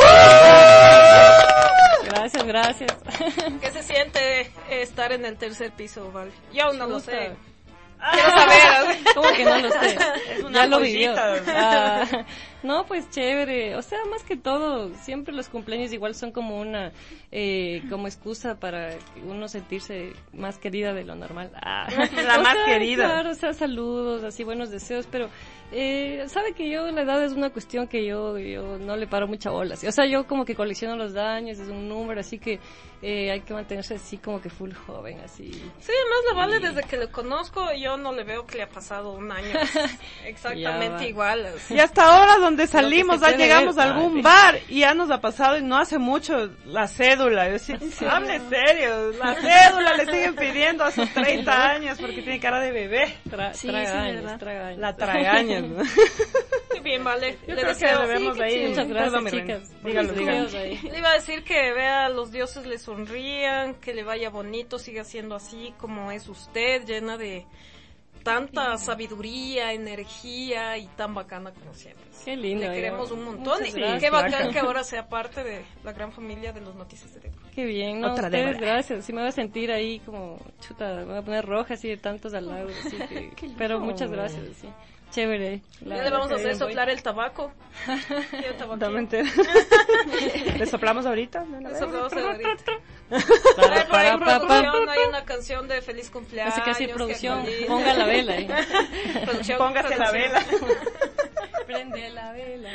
Gracias, gracias. ¿Qué se siente eh, estar en el tercer piso, Vale? Yo aún no lo Chuta. sé. Quiero saber. ¿Cómo que no lo sé? Es una Ya lo joyita. vivió. Ah, no, pues chévere. O sea, más que todo, siempre los cumpleaños igual son como una, eh, como excusa para uno sentirse más querida de lo normal. Ah, La o más sea, querida. Claro, o sea, saludos, así buenos deseos, pero eh, sabe que yo la edad es una cuestión que yo yo no le paro mucha bola. ¿Sí? O sea, yo como que colecciono los daños, es un número, así que eh, hay que mantenerse así como que full joven, así. Sí, además la Vale, desde que lo conozco, yo no le veo que le ha pasado un año exactamente Ya va. igual. Así. Y hasta ahora donde salimos, se ya puede llegamos ver. a algún Ay. bar y ya nos ha pasado y no hace mucho la cédula. Yo decía, hable serio, la cédula le siguen pidiendo a sus treinta años porque tiene cara de bebé. Tra Sí, traga sí, años, verdad. traga años. La tragaña. ¿no? Muy bien, Vale. Yo le creo que deseo. debemos Sí, de qué ir. Muchas gracias, Perdón, mi reina. chicas. por Dígalo, los dígalo. deseos ahí. Le iba a decir que vea los dioses le sonrían, que le vaya bonito, siga siendo así como es usted, llena de tanta sabiduría, energía y tan bacana como siempre. Qué lindo. Le queremos yo- un montón y Muchas gracias. qué bacán bacán. que ahora sea parte de la gran familia de los Noticias de Débora. Qué bien, no, Otra ustedes, Débora. gracias. Sí me voy a sentir ahí como, chuta, me voy a poner roja así de tantos al lado, así que, pero muchas gracias, sí. Chévere. La Ya le vamos a verdad que hacer voy. soplar el tabaco. Quiero tabaquín. Totalmente. ¿Le soplamos ahorita? ¿De una Le vez? soplamos ahorita. A Para, ver, por ahí para, para, producción hay una canción de feliz cumpleaños. Así que así, que producción, actualiza. ponga la vela ahí. Producción, Póngase la producción. vela. Prende la vela.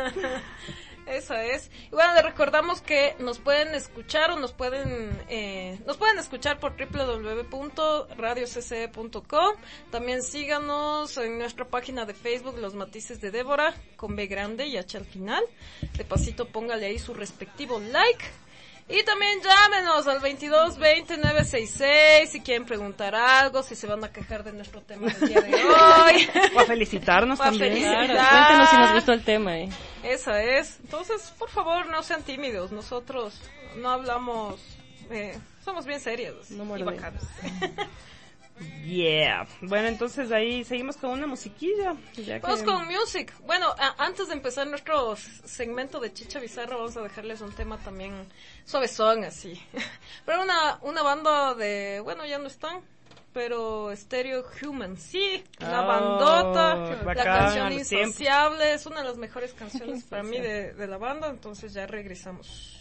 Eso es. Y bueno, les recordamos que nos pueden escuchar o nos pueden eh, nos pueden escuchar por doble u doble u doble u punto radio c c e punto com. También síganos en nuestra página de Facebook, Los Matices de Débora, con B grande y H al final. De pasito póngale ahí su respectivo like. Y también llámenos al veintidós veinte nueve sesenta y seis si quieren preguntar algo, si se van a quejar de nuestro tema del día de hoy. O a felicitarnos O a también. felicitar. Claro, cuéntenos si nos gustó el tema, eh. Esa es. Entonces, por favor, no sean tímidos. Nosotros no hablamos, eh, somos bien serios No y muerde. bacanos. Yeah. Bueno, entonces ahí seguimos con una musiquilla. Ya que... Vamos con music. Bueno, a- antes de empezar nuestro s- segmento de Chicha Bizarra, vamos a dejarles un tema también suavezón, así. Pero una, una banda de, bueno, ya no están, pero Stereo Human, sí, la Oh, bandota, la bacán, canción a los tiempos. Insaciable, es una de las mejores canciones para mí de, de la banda, entonces ya regresamos.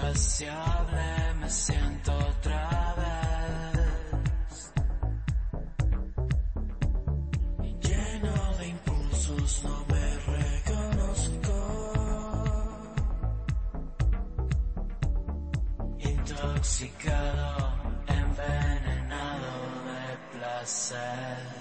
insaciable me siento otra vez. Y lleno de impulsos no me reconozco. Intoxicado, envenenado de placer.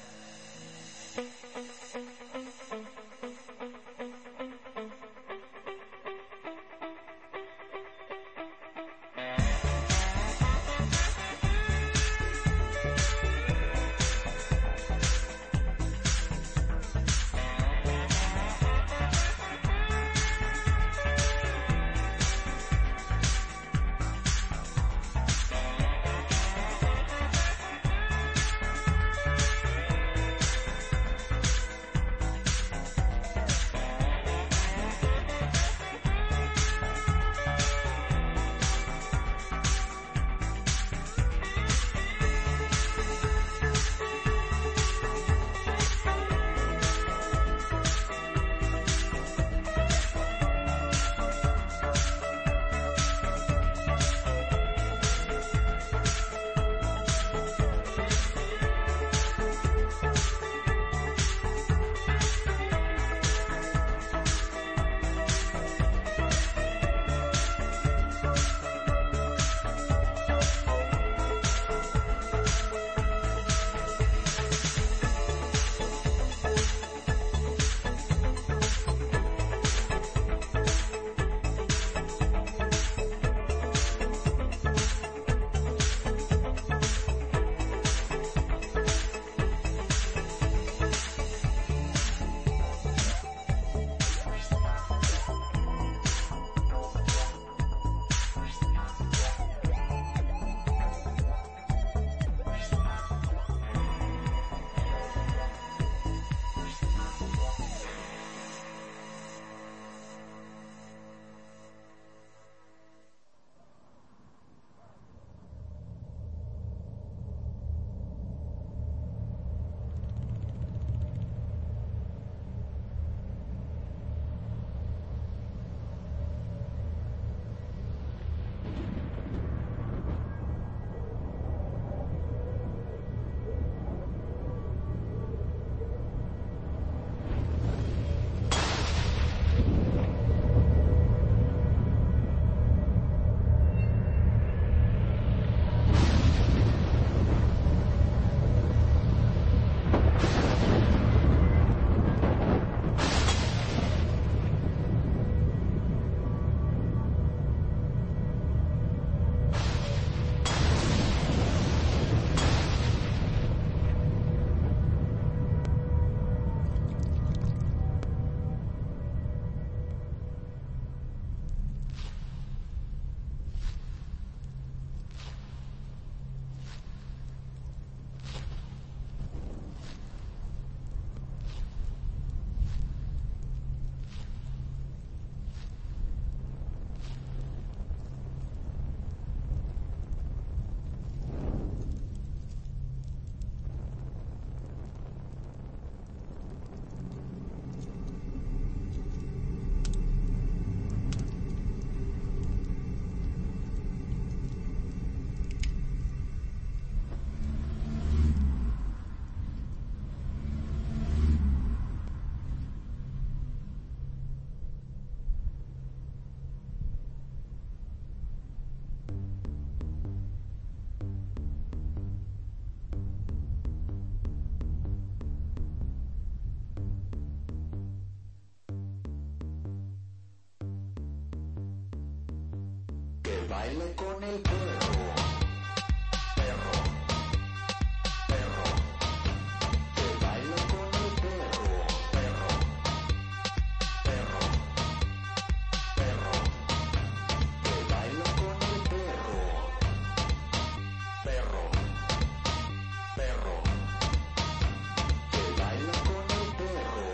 Baile con el perro, perro, perro, que baile con el perro, perro, perro, perro, que baile con el perro, perro, perro, que baile con el perro.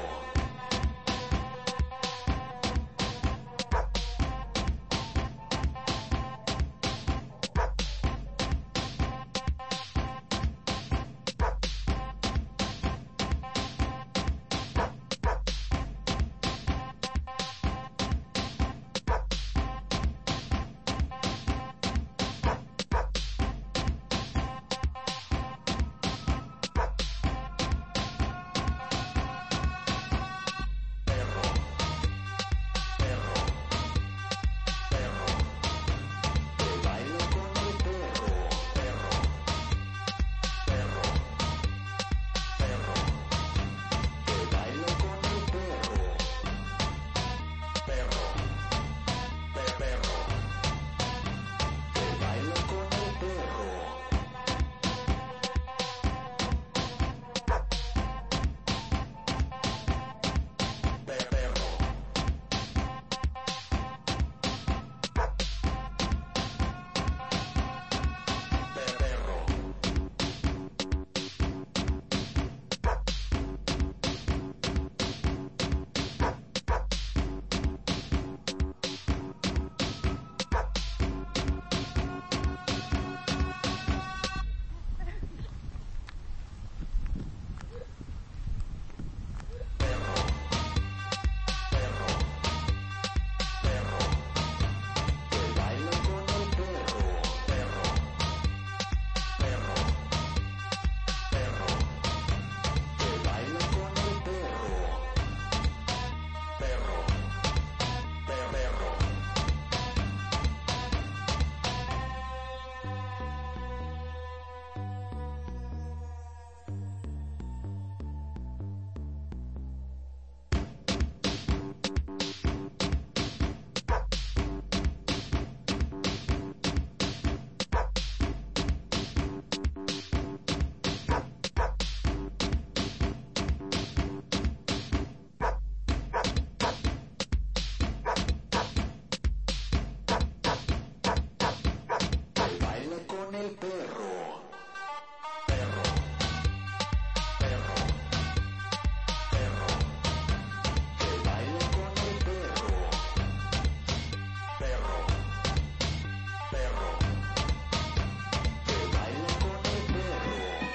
el perro. Perro. Perro. Perro. Que baile con el perro. Perro. Perro. Que baile con el perro.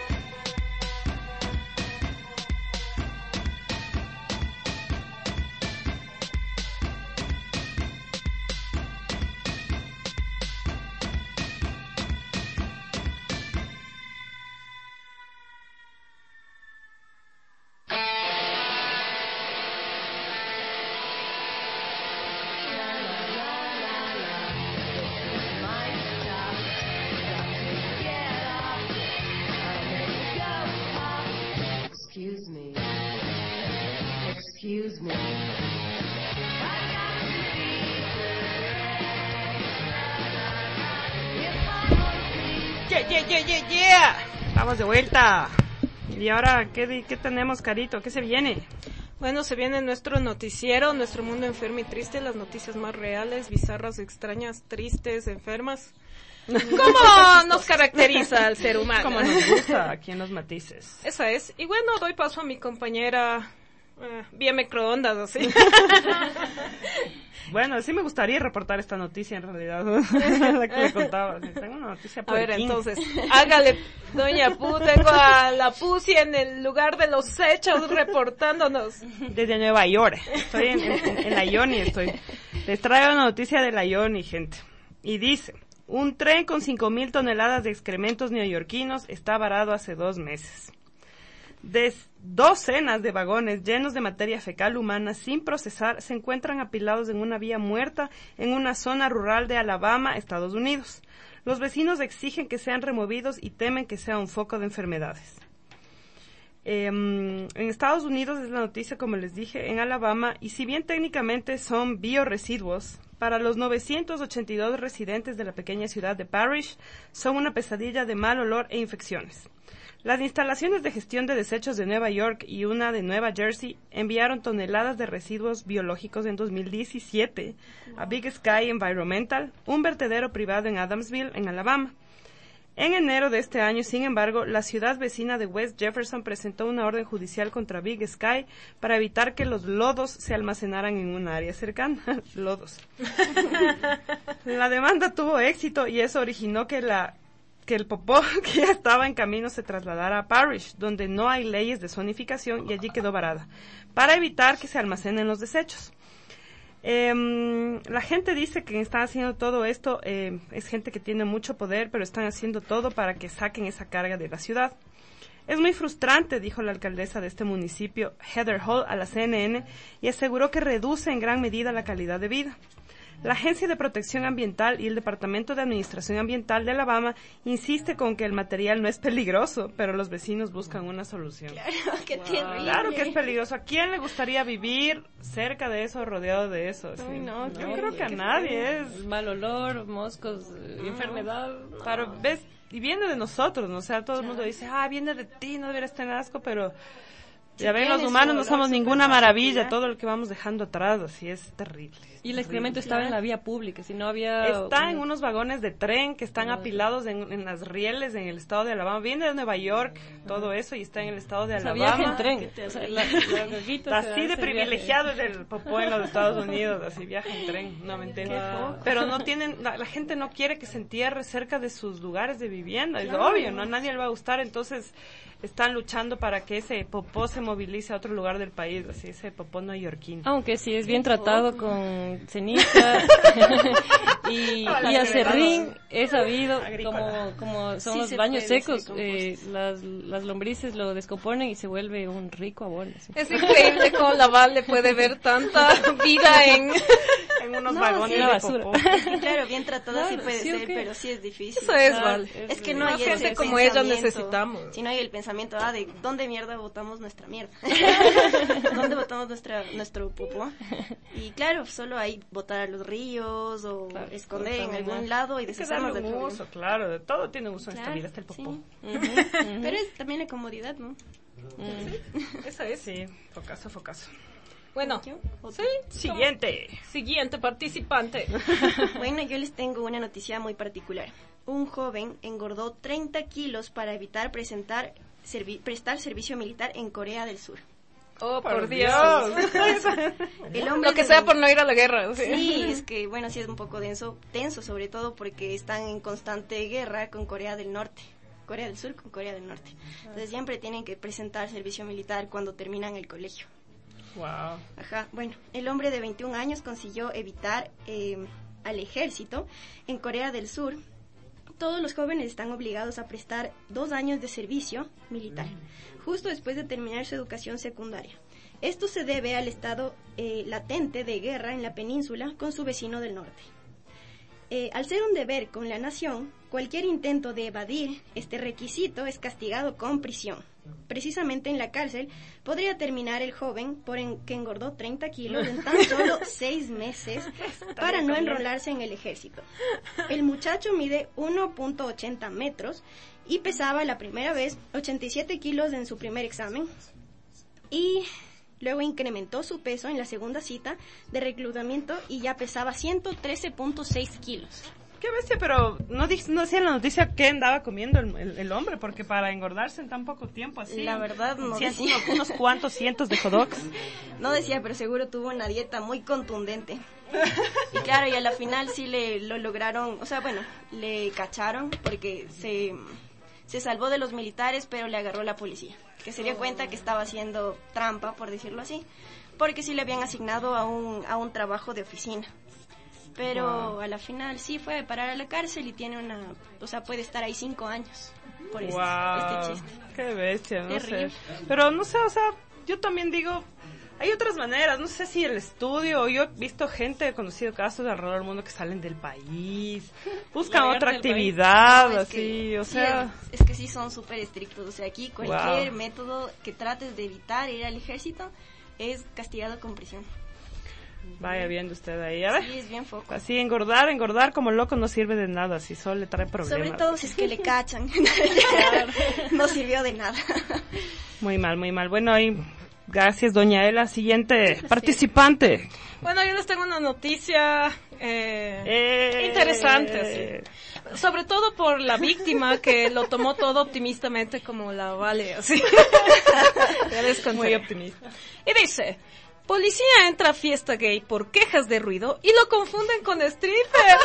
Excuse me. Excuse me. Yeah, yeah, yeah, yeah, yeah. Vamos de vuelta. Y ahora, ¿qué, di- qué tenemos, Carito? ¿Qué se viene? Bueno, se viene nuestro noticiero, nuestro mundo enfermo y triste, las noticias más reales, bizarras, extrañas, tristes, enfermas. ¿Cómo nos caracteriza al ser humano? Como nos gusta aquí en los matices. Esa es. Y bueno, doy paso a mi compañera eh, vía microondas, así. Bueno, sí me gustaría reportar esta noticia en realidad, la que le contaba. Tengo una noticia A ver, puerquín. entonces, hágale, doña Pu, tengo a la Pussy en el lugar de los hechos reportándonos. Desde Nueva York. Estoy en, en, en la Ioni, estoy. Les traigo una noticia de la Ioni, gente. Y dice, un tren con cinco mil toneladas de excrementos neoyorquinos está varado hace dos meses. De docenas de vagones llenos de materia fecal humana sin procesar se encuentran apilados en una vía muerta en una zona rural de Alabama, Estados Unidos. Los vecinos exigen que sean removidos y temen que sea un foco de enfermedades. Eh, en Estados Unidos es la noticia, como les dije, en Alabama, y si bien técnicamente son bioresiduos, para los novecientos ochenta y dos residentes de la pequeña ciudad de Parrish son una pesadilla de mal olor e infecciones. Las instalaciones de gestión de desechos de Nueva York y una de Nueva Jersey enviaron toneladas de residuos biológicos en dos mil diecisiete a Big Sky Environmental, un vertedero privado en Adamsville, en Alabama. En enero de este año, sin embargo, la ciudad vecina de West Jefferson presentó una orden judicial contra Big Sky para evitar que los lodos se almacenaran en un área cercana. Lodos. La demanda tuvo éxito y eso originó que la que el popó que ya estaba en camino se trasladara a Parrish, donde no hay leyes de zonificación, y allí quedó varada, para evitar que se almacenen los desechos. Eh, la gente dice que están haciendo todo esto, eh, es gente que tiene mucho poder, pero están haciendo todo para que saquen esa carga de la ciudad. Es muy frustrante, dijo la alcaldesa de este municipio, Heather Hall, a la C N N, y aseguró que reduce en gran medida la calidad de vida. La Agencia de Protección Ambiental y el Departamento de Administración Ambiental de Alabama insiste con que el material no es peligroso, pero los vecinos buscan una solución. Claro, qué terrible. Claro que es peligroso. ¿A quién le gustaría vivir cerca de eso, rodeado de eso? Ay, Sí. no, Yo qué creo que a qué nadie es. El mal olor, moscos, eh, enfermedad. no. Pero ves, y viene de nosotros, ¿no? O sea, todo el mundo dice, ah, viene de ti, no deberías tener asco, pero ya ven, tiene los su humanos no olor, somos su ninguna personalidad. maravilla, todo lo que vamos dejando atrás, así es terrible. Y el excremento estaba en la vía pública, si no había... Está un- en unos vagones de tren que están apilados en, en las rieles en el estado de Alabama. Viene de Nueva York, todo eso, y está en el estado de O sea, Alabama. viaja en tren. O sea, la- la cajita se Así de hace privilegiado es el popó en los Estados Unidos, así viaja en tren, no me entiendo. Wow. Pero no tienen, la, la gente no quiere que se entierre cerca de sus lugares de vivienda, es obvio, ¿no? A nadie le va a gustar, entonces están luchando para que ese popó se movilice a otro lugar del país, así ese popó neoyorquino. Aunque si es bien tratado con ceniza y, Hola, y acerrín, he sabido, Agrícola. como, como son Sí los se baños puede secos, hacer eh, las, las lombrices lo descomponen y se vuelve un rico abono. ¿sí? Es increíble cómo la Vale puede ver tanta vida en... En unos No, vagones sí. de La basura. popó. Sí, claro, bien tratada sí Claro, puede sí, ser, ok. pero sí es difícil. Eso es, Claro, Val. Es que no Más hay gente ese como ella pensamiento. necesitamos. Si no hay el pensamiento, ah, de dónde mierda botamos nuestra mierda. ¿Dónde botamos nuestra, nuestro popó? Y claro, solo hay botar a los ríos o Claro, esconder en contaminar. algún lado y Hay que deshacernos darle del un problema. uso, claro, de todo tiene uso en esta Claro, vida, hasta el popó. sí. Pero es también la comodidad, ¿no? Esa es, sí, focazo, focazo. Bueno, ¿Yo? sí, Siguiente. siguiente participante. Bueno, yo les tengo una noticia muy particular. Un joven engordó treinta kilos para evitar presentar, servi- prestar servicio militar en Corea del Sur. Oh, por, Por Dios. El hombre Lo que de sea veinte por no ir a la guerra. Sí. Sí, es que bueno, sí es un poco denso, tenso sobre todo porque están en constante guerra con Corea del Norte, Corea del Sur con Corea del Norte. Entonces siempre tienen que presentar servicio militar cuando terminan el colegio. Wow. Ajá, bueno, el hombre de veintiún años consiguió evitar eh, al ejército en Corea del Sur. Todos los jóvenes están obligados a prestar dos años de servicio militar, justo después de terminar su educación secundaria. Esto se debe al estado eh, latente de guerra en la península con su vecino del norte. Eh, al ser un deber con la nación, cualquier intento de evadir este requisito es castigado con prisión. Precisamente en la cárcel podría terminar el joven por en, que engordó treinta kilos en tan solo seis meses para no enrolarse en el ejército. El muchacho mide uno punto ochenta metros y pesaba la primera vez ochenta y siete kilos en su primer examen y luego incrementó su peso en la segunda cita de reclutamiento y ya pesaba ciento trece punto seis kilos. Qué bestia, pero no, di- no decía en la noticia qué andaba comiendo el, el, el hombre, porque para engordarse en tan poco tiempo así. La verdad no sí, decía. unos, unos cuantos cientos de hot dogs. No decía, pero seguro tuvo una dieta muy contundente. Y claro, y a la final sí le lo lograron, o sea, bueno, le cacharon porque se, se salvó de los militares, pero le agarró la policía, que se dio cuenta que estaba haciendo trampa, por decirlo así, porque sí le habían asignado a un, a un trabajo de oficina. Pero wow. A la final sí fue a parar a la cárcel y tiene una, o sea, puede estar ahí cinco años por este, wow. este chiste. Qué bestia, no Terrible. sé. Pero no sé, o sea, yo también digo, hay otras maneras, no sé si el estudio, yo he visto gente, he conocido casos de alrededor del mundo que salen del país, buscan otra actividad, no, así, que, o sí, sea... Es, es que sí son súper estrictos, o sea, aquí cualquier wow. método que trates de evitar ir al ejército es castigado con prisión. Vaya viendo usted ahí, a ver. Sí, es bien foco. Así engordar, engordar como loco no sirve de nada, si solo le trae problemas. Sobre todo si es que le cachan. No sirvió de nada. Muy mal, muy mal. Bueno, ahí, gracias doña Ela. Siguiente participante. Bueno, yo les tengo una noticia eh, eh, interesante, así. Sobre todo por la víctima que lo tomó todo optimistamente como la vale, así. Ya les conté. Muy optimista. Y dice... Policía entra a fiesta gay por quejas de ruido y lo confunden con stripper.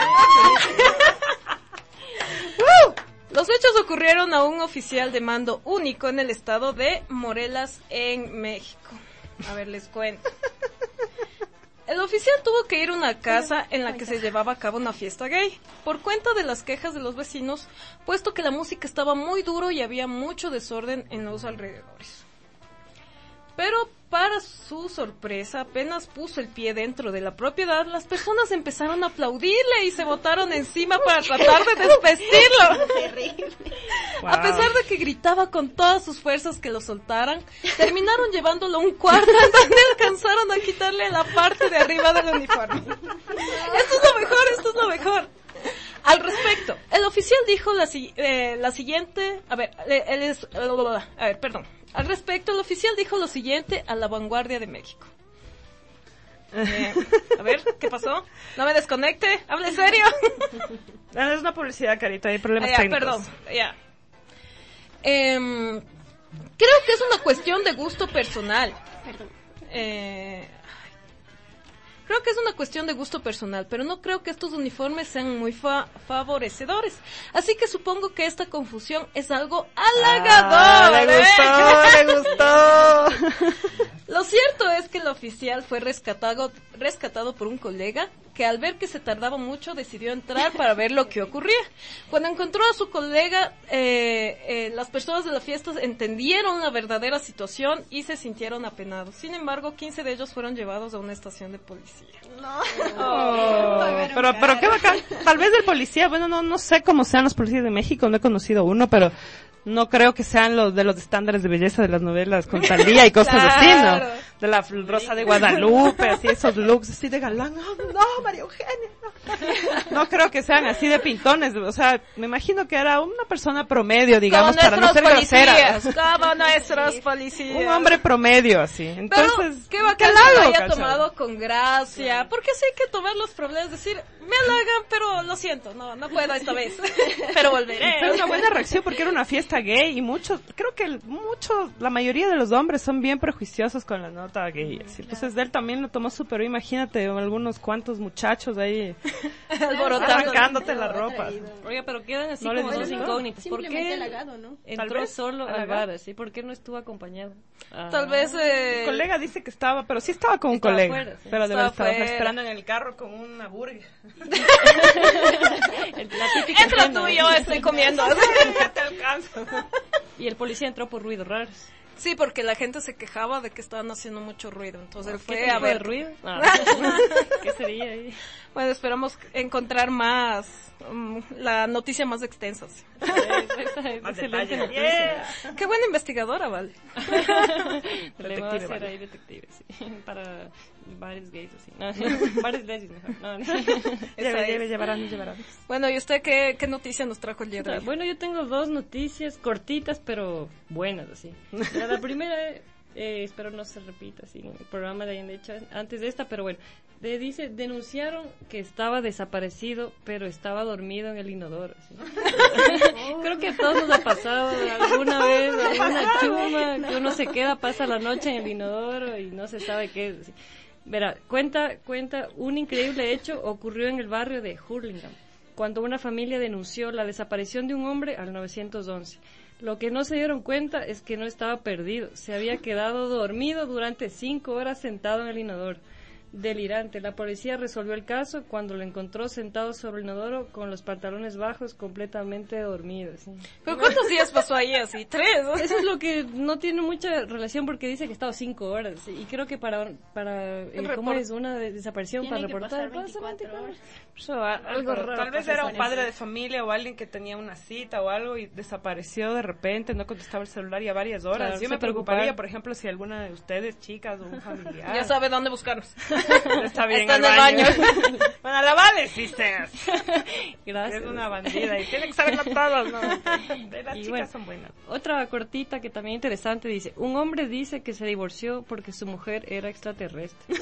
uh, los hechos ocurrieron a un oficial de mando único en el estado de Morelos, en México. A ver, les cuento. El oficial tuvo que ir a una casa en la que se llevaba a cabo una fiesta gay, por cuenta de las quejas de los vecinos, puesto que la música estaba muy duro y había mucho desorden en los alrededores. Pero para su sorpresa, apenas puso el pie dentro de la propiedad, las personas empezaron a aplaudirle y se botaron encima para tratar de desvestirlo. Terrible. Wow. A pesar de que gritaba con todas sus fuerzas que lo soltaran, terminaron llevándolo a un cuarto donde alcanzaron a quitarle la parte de arriba del uniforme. Esto es lo mejor, esto es lo mejor. Al respecto, el oficial dijo la, eh, la siguiente, a ver, él es, a ver, perdón. Al respecto, el oficial dijo lo siguiente a La Vanguardia de México. Eh, a ver, ¿qué pasó? No me desconecte, hable serio. No, es una publicidad, Carita, hay problemas ah, ya, técnicos. Perdón, ya. Eh, creo que es una cuestión de gusto personal. Perdón. Eh... Creo que es una cuestión de gusto personal, pero no creo que estos uniformes sean muy fa- favorecedores. Así que supongo que esta confusión es algo halagador. Ah, le gustó, le gustó. Lo cierto es que el oficial fue rescatado, rescatado por un colega que al ver que se tardaba mucho decidió entrar para ver lo que ocurría. Cuando encontró a su colega, eh, eh, las personas de la fiesta entendieron la verdadera situación y se sintieron apenados. Sin embargo, quince de ellos fueron llevados a una estación de policía. No. Oh, pero, pero qué bacán. Tal vez del policía, bueno, no, no sé cómo sean los policías de México, no he conocido uno, pero no creo que sean los de los estándares de belleza de las novelas con Talía y cosas claro. así, ¿no? De la Rosa de Guadalupe, así esos looks así de galán. Oh, no, me María Eugenia. No creo que sean así de pintones, o sea, me imagino que era una persona promedio, digamos, como para no ser grosera. Como nuestros policías. Un hombre promedio, así. Entonces, pero qué bacán que lo haya tomado con gracia, porque sí hay que tomar los problemas, decir, me halagan, pero lo siento, no, no puedo esta vez, pero volveré. Fue una buena reacción porque era una fiesta gay y muchos, creo que muchos, la mayoría de los hombres son bien prejuiciosos con la nota gay, así. Entonces él también lo tomó súper, imagínate, algunos cuantos muchachos ahí arrancándote la ropa. Oiga, pero quedan así ¿No como les dos gustó? incógnitas. ¿Por Simplemente qué halagado, ¿no? entró vez solo al halagado. bar, así? ¿Por qué no estuvo acompañado? Ah. Tal vez... Eh, Mi colega dice que estaba, pero sí estaba con un Estaba colega, afuera, sí. pero de Estaba verdad estaba afuera. esperando en el carro con una burger. El- la típica entra escena, tú y ¿eh? yo estoy comiendo. Ya te alcanzo. Y el policía entró por ruidos raros. Sí, porque la gente se quejaba de que estaban haciendo mucho ruido, entonces él ¿Qué fue tipo a de ver. ruido? Ah, ¿qué sería ahí? Bueno, esperamos encontrar más, um, la noticia más extensa. Sí. Más Excelente detalles. noticia. Yeah. Qué buena investigadora, Vale. Le va a Detective, hacer vale. ahí detective, sí. Para bares gays, así. No, bares gays mejor. No, no. Lleve, es. lleve, llevarán, llevarán. Bueno, ¿y usted qué, qué noticia nos trajo el día de hoy? Bueno, yo tengo dos noticias cortitas, pero buenas, así. La, la primera, eh, espero no se repita, así, en el programa de hayan hecho antes de esta, pero bueno, de, dice, denunciaron que estaba desaparecido, pero estaba dormido en el inodoro, así. Creo que a todos nos ha pasado alguna vez, alguna chuma, que uno se queda, pasa la noche en el inodoro y no se sabe qué es, así. Verá, cuenta, cuenta, un increíble hecho ocurrió en el barrio de Hurlingham, cuando una familia denunció la desaparición de un hombre al nueve once. Lo que no se dieron cuenta es que no estaba perdido, se había quedado dormido durante cinco horas sentado en el inodoro. Delirante, la policía resolvió el caso cuando lo encontró sentado sobre el inodoro con los pantalones bajos, completamente dormido. ¿Sí? ¿Pero cuántos días pasó ahí así? ¿Tres? ¿no? Eso es lo que no tiene mucha relación porque dice que ha estado cinco horas. ¿Sí? Y creo que para, para eh, ¿cómo report- es una de- desaparición? Tienen Para que reportar, pasar pasa veinticuatro horas. Eso, a- algo Pero raro. Tal vez pasa era eso un en padre eso. de familia o alguien que tenía una cita o algo y desapareció de repente, no contestaba el celular ya varias horas. Claro, Yo se me preocuparía, preocupaban. por ejemplo, si alguna de ustedes, chicas o un familiar, Ya sabe dónde buscarnos. está bien Está en al el baño. Bueno, la vale, sisters. Gracias. Es una bandida y tiene que saberlo todos, ¿no? De las Y chicas bueno, son buenas. Otra cortita que también interesante dice, un hombre dice que se divorció porque su mujer era extraterrestre.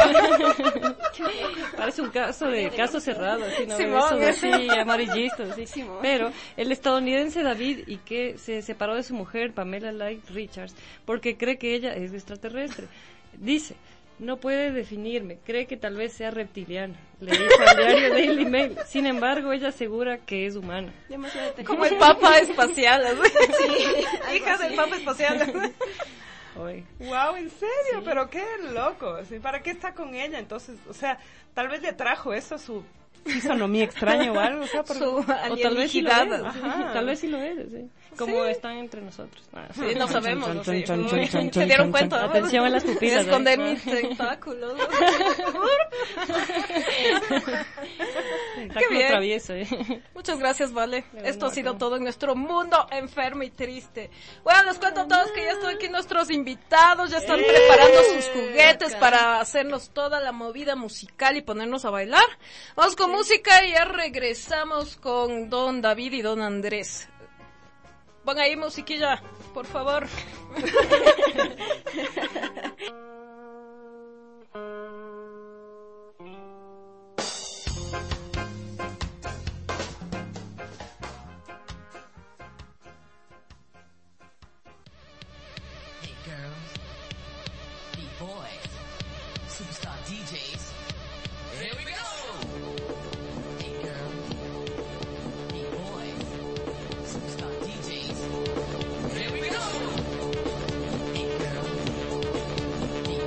Parece un caso de caso cerrado, así, ¿no? Simón. Esos así amarillistas, así. Simón. Pero el estadounidense David y que se separó de su mujer Pamela Light Richards porque cree que ella es extraterrestre. Dice, no puede definirme, cree que tal vez sea reptiliana, le dijo al diario Daily Mail. Sin embargo, ella asegura que es humana. Demasiado detallado. Como el papa espacial. ¿no? Sí, Hija del papa espacial. Oye. Wow, ¿en serio? Pero qué loco. ¿Sí? ¿Para qué está con ella? Entonces, o sea, tal vez le trajo eso su fisonomía extraña o algo. O sea, por... Su O tal vez sí lo es, alienígida. sí, Ajá. tal vez sí lo es, sí. Como están entre nosotros. Ah, Sí, no sabemos. Chon, ¿no? chon, Sí. chon, chon, chon, Se chon, dieron chon, cuenta. chon. ¿no? Atención a las pupilas, De esconder ¿eh? mis tentáculos. Está como bien. travieso, eh. Muchas gracias, Vale. De Esto ha nada, sido no. todo en nuestro mundo enfermo y triste. Bueno, les cuento a todos que ya están aquí nuestros invitados, ya están preparando sus juguetes para hacernos toda la movida musical y ponernos a bailar. Vamos con música y ya regresamos con Don David y Don Andrés. Pon ahí musiquilla, por favor. Hey girls, B-boys, superstar D Js. Here we go! Hey girls, B-boys, superstar D Js. Here we go! Hey girls,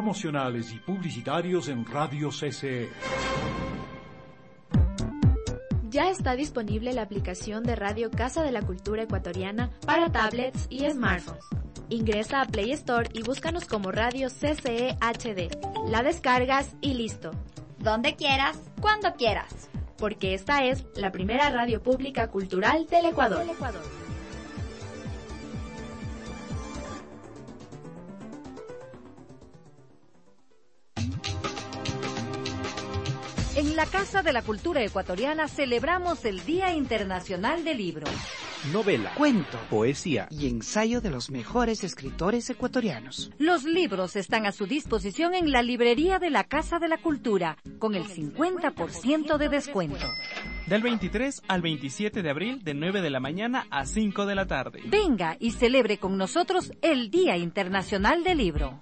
promocionales y publicitarios en Radio C C E. Ya está disponible la aplicación de Radio Casa de la Cultura Ecuatoriana para tablets y smartphones. Ingresa a Play Store y búscanos como Radio C C E H D. La descargas y listo. Donde quieras, cuando quieras. Porque esta es la primera radio pública cultural del Ecuador. En la Casa de la Cultura Ecuatoriana celebramos el Día Internacional del Libro. Novela, cuento, poesía y ensayo de los mejores escritores ecuatorianos. Los libros están a su disposición en la librería de la Casa de la Cultura, con el cincuenta por ciento de descuento. Del veintitrés al veintisiete de abril, de nueve de la mañana a cinco de la tarde. Venga y celebre con nosotros el Día Internacional del Libro.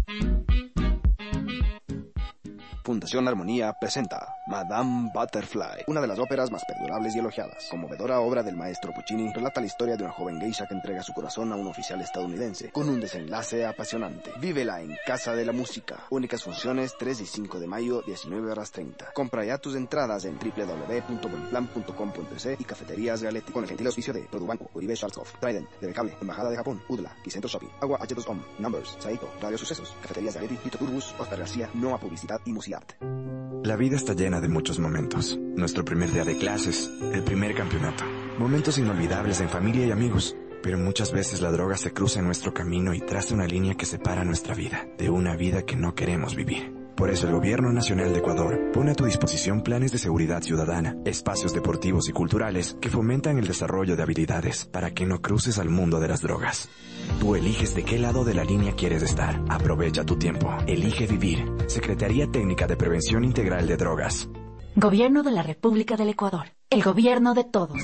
Fundación Armonía presenta Madame Butterfly, una de las óperas más perdurables y elogiadas. Conmovedora obra del maestro Puccini, relata la historia de una joven geisha que entrega su corazón a un oficial estadounidense, con un desenlace apasionante. Vívela en Casa de la Música. Únicas funciones tres y cinco de mayo, diecinueve horas treinta. Compra ya tus entradas en doble u doble u doble u punto buenplan punto com punto es y Cafeterías Galetti, con el gentil auspicio de Produbanco, Uribe Schwarzkopf, Trident, T V Cable, Embajada de Japón, U D L A, Kicentro Shopping, Agua H dos O M, Numbers, Saito, Radio Sucesos, Cafeterías Galetti, Tito Turbus, Oscar García, no a publicidad y musicidad. La vida está llena de muchos momentos. Nuestro primer día de clases, el primer campeonato. Momentos inolvidables en familia y amigos. Pero muchas veces la droga se cruza en nuestro camino y traza una línea que separa nuestra vida de una vida que no queremos vivir. Por eso el Gobierno Nacional de Ecuador pone a tu disposición planes de seguridad ciudadana, espacios deportivos y culturales que fomentan el desarrollo de habilidades para que no cruces al mundo de las drogas. Tú eliges de qué lado de la línea quieres estar. Aprovecha tu tiempo. Elige vivir. Secretaría Técnica de Prevención Integral de Drogas. Gobierno de la República del Ecuador. El gobierno de todos.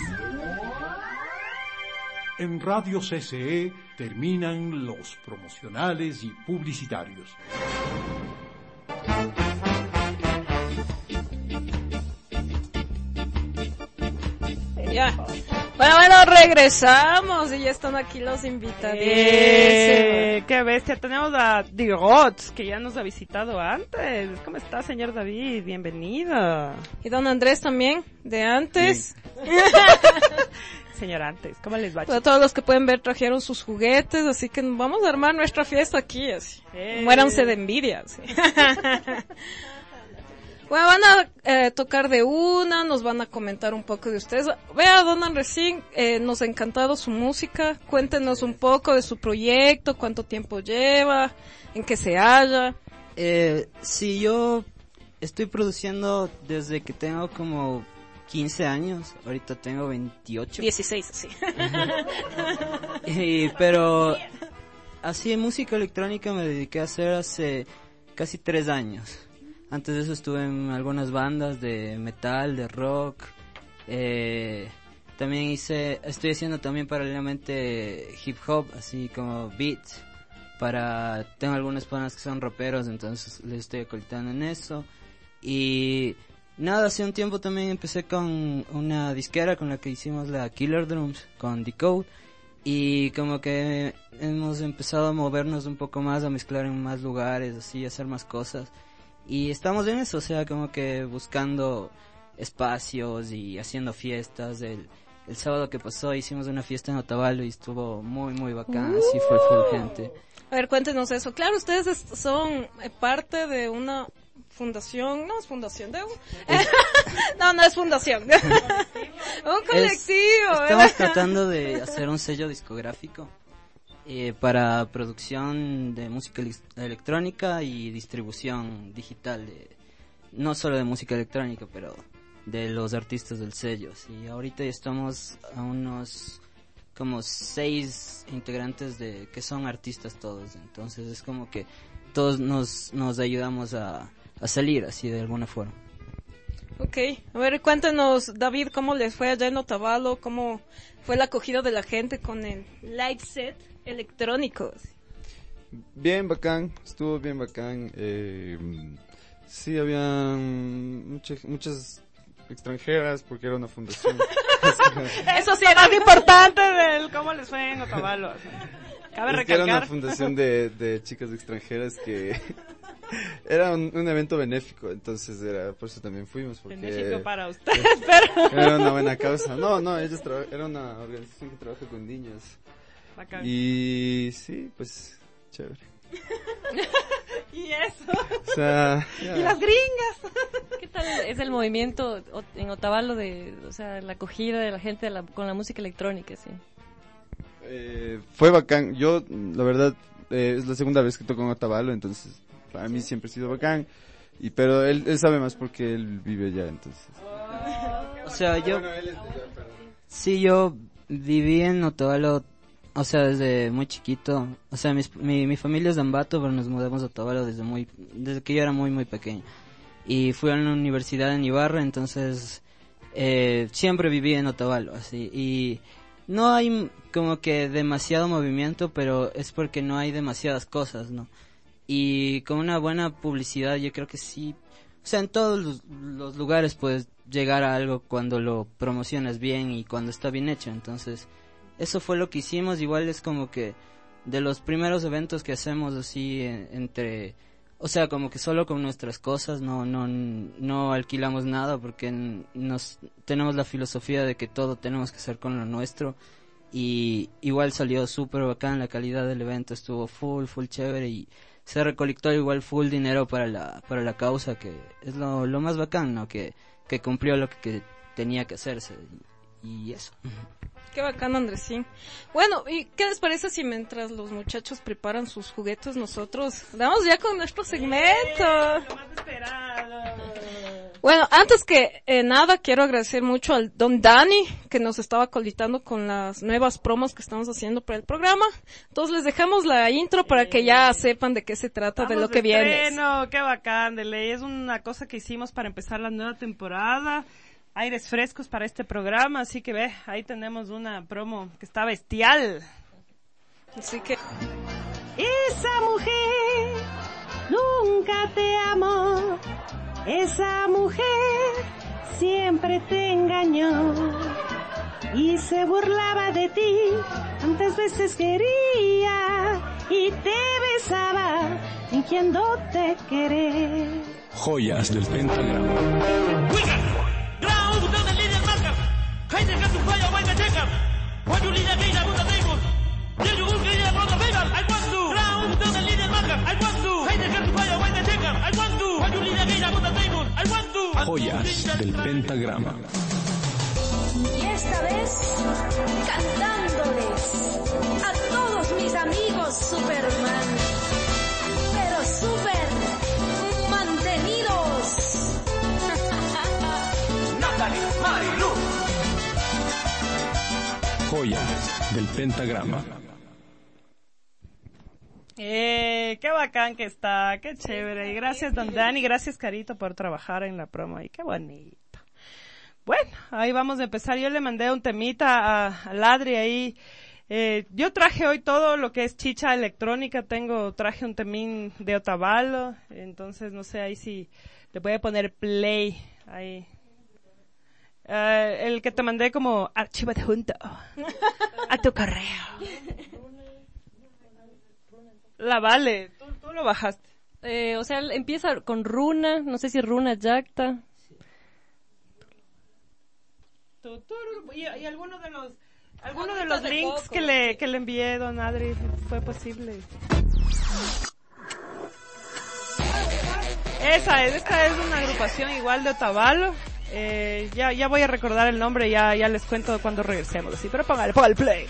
En Radio C C E terminan los promocionales y publicitarios. Ya. Bueno, bueno, regresamos y ya están aquí los invitados. Eh, ¡Qué bestia! Tenemos a Digots, que ya nos ha visitado antes. ¿Cómo está, señor David? Bienvenido. Y don Andrés también, de antes. Señor antes, ¿cómo les va? Pues todos los que pueden ver trajeron sus juguetes, así que vamos a armar nuestra fiesta aquí, así. Eh. Muéranse de envidia, así. Bueno, van a eh, tocar de una, nos van a comentar un poco de ustedes. Vea, don Andrés, eh, nos ha encantado su música. Cuéntenos un poco de su proyecto, cuánto tiempo lleva, en qué se halla. Eh, sí, yo estoy produciendo desde que tengo como quince años, ahorita tengo veintiocho. dieciséis, sí. y, pero así música electrónica me dediqué a hacer hace casi tres años. Antes de eso estuve en algunas bandas de metal, de rock. Eh, también hice, estoy haciendo también paralelamente hip hop, así como beats. Para, tengo algunas panas que son raperos, entonces les estoy acolitando en eso. Y nada, hace un tiempo también empecé con una disquera con la que hicimos la Killer Drums, con Decode. Y como que hemos empezado a movernos un poco más, a mezclar en más lugares, así, a hacer más cosas. Y estamos en eso, o sea, como que buscando espacios y haciendo fiestas. El, el sábado que pasó hicimos una fiesta en Otavalo y estuvo muy, muy bacán, uh. así fue full gente. A ver, cuéntenos eso. Claro, ustedes son parte de una fundación, no es fundación, de un... Es... no, no es fundación. un colectivo. Es, estamos tratando de hacer un sello discográfico. Eh, para producción de música electrónica y distribución digital, de, no solo de música electrónica, pero de los artistas del sello. Y ahorita estamos a unos como seis integrantes de que son artistas todos, entonces es como que todos nos, nos ayudamos a, a salir así de alguna forma. Ok, a ver, cuéntenos, David, ¿cómo les fue allá en Otavalo? ¿Cómo fue la acogida de la gente con el live set electrónico? Bien bacán, estuvo bien bacán. Eh, sí, habían muchas, muchas extranjeras porque era una fundación. Eso sí, era más importante del cómo les fue en Otavalo. Cabe es recalcar. que era una fundación de, de chicas extranjeras que era un, un evento benéfico, entonces era por eso también fuimos. Porque benéfico para ustedes, pero... Era una buena causa. No, no, ellos traba- era una organización que trabaja con niños. Bacán. Y sí, pues, chévere. ¿Y eso? O sea, ya. ¿Y las gringas? ¿Qué tal es el movimiento o- en Otavalo de, o sea, la acogida de la gente de la- con la música electrónica, sí? Eh, fue bacán. Yo, la verdad, eh, es la segunda vez que toco en Otavalo, entonces para mí siempre ha sido bacán. Y pero él, él sabe más porque él vive allá, entonces. O sea, yo... Bueno, él es de allá, perdón. Sí, yo viví en Otavalo, o sea, desde muy chiquito. O sea, mis- mi, mi familia es de Ambato, pero nos mudamos a Otavalo desde muy, desde que yo era muy, muy pequeño. Y fui a la universidad en Ibarra, entonces eh, siempre viví en Otavalo, así. Y no hay como que demasiado movimiento, pero es porque no hay demasiadas cosas, ¿no? Y con una buena publicidad yo creo que sí, o sea, en todos los, los lugares puedes llegar a algo cuando lo promocionas bien y cuando está bien hecho. Entonces, eso fue lo que hicimos. Igual es como que de los primeros eventos que hacemos así en- entre, o sea, como que solo con nuestras cosas, no no no alquilamos nada porque n- nos tenemos la filosofía de que todo tenemos que hacer con lo nuestro. Y igual salió súper bacán, la calidad del evento estuvo full, full chévere y se recolectó igual full dinero para la para la causa, que es lo, lo más bacán, ¿no? Que, que cumplió lo que, que tenía que hacerse y, y eso. Qué bacán, Andresín. Bueno, ¿y qué les parece si mientras los muchachos preparan sus juguetes nosotros vamos ya con nuestro segmento? Bueno, antes que eh, nada, quiero agradecer mucho al don Dani, que nos estaba colitando con las nuevas promos que estamos haciendo para el programa. Entonces les dejamos la intro para que ya sepan de qué se trata, de lo que viene. Bueno, qué bacán, de ley. Es una cosa que hicimos para empezar la nueva temporada. Aires frescos para este programa, así que ve, ahí tenemos una promo que está bestial. Así que... Esa mujer nunca te amó, esa mujer siempre te engañó y se burlaba de ti, tantas veces quería y te besaba fingiéndote querer. Joyas del pentagrama. Joyas del pentagrama. Y esta vez, cantándoles a todos mis amigos Superman, pero super mantenidos. Natalie Marilu. Joyas del pentagrama. Eh, qué bacán que está, qué chévere. Y gracias, don Dani, gracias, Carito, por trabajar en la promo ahí, qué bonito. Bueno, ahí vamos a empezar. Yo le mandé un temita a, a Ladri ahí. Eh, yo traje hoy todo lo que es chicha electrónica. Tengo, traje un temín de Otavalo. Entonces, no sé ahí si le voy a poner play ahí. Uh, el que te mandé como archivo adjunto a tu correo. La Vale, tú, tú lo bajaste. Eh, o sea, empieza con Runa, no sé si Runa Yacta. Tú, tú, y, y alguno de los alguno de los links que le que le envié, don Adri, fue posible. Esa es, esta es una agrupación igual de Otavalo. Eh, ya ya voy a recordar el nombre, ya ya les cuento cuando regresemos. Así, pero póngale, póngale play.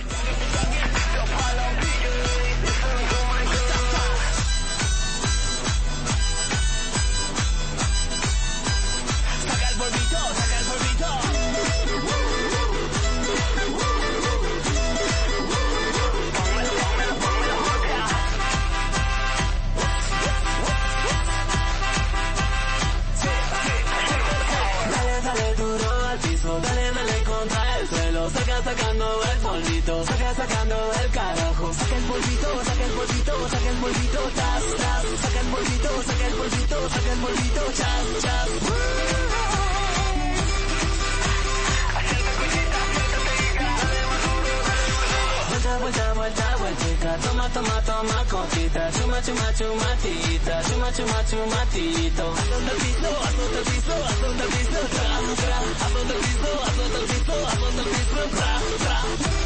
Saca el polvito, saca el polvito. Dale, dale duro al piso, dale, dale contra el suelo. Saca sacando el polvito, saca sacando el carajo. Saca el polvito, saca el polvito, saca el polvito, chas, chas. Saca el polvito, saca el polvito, saca el polvito, chas, chas. Vuelta, vuelta, vuelta, vueltica, toma, toma, toma. más coquita, chuma, chuma, chumatita, chuma, chuma, chumatito. Azota el piso, azota el piso, azota el piso, tra, tra. Azota el piso, azota el piso, azota el piso, tra, tra.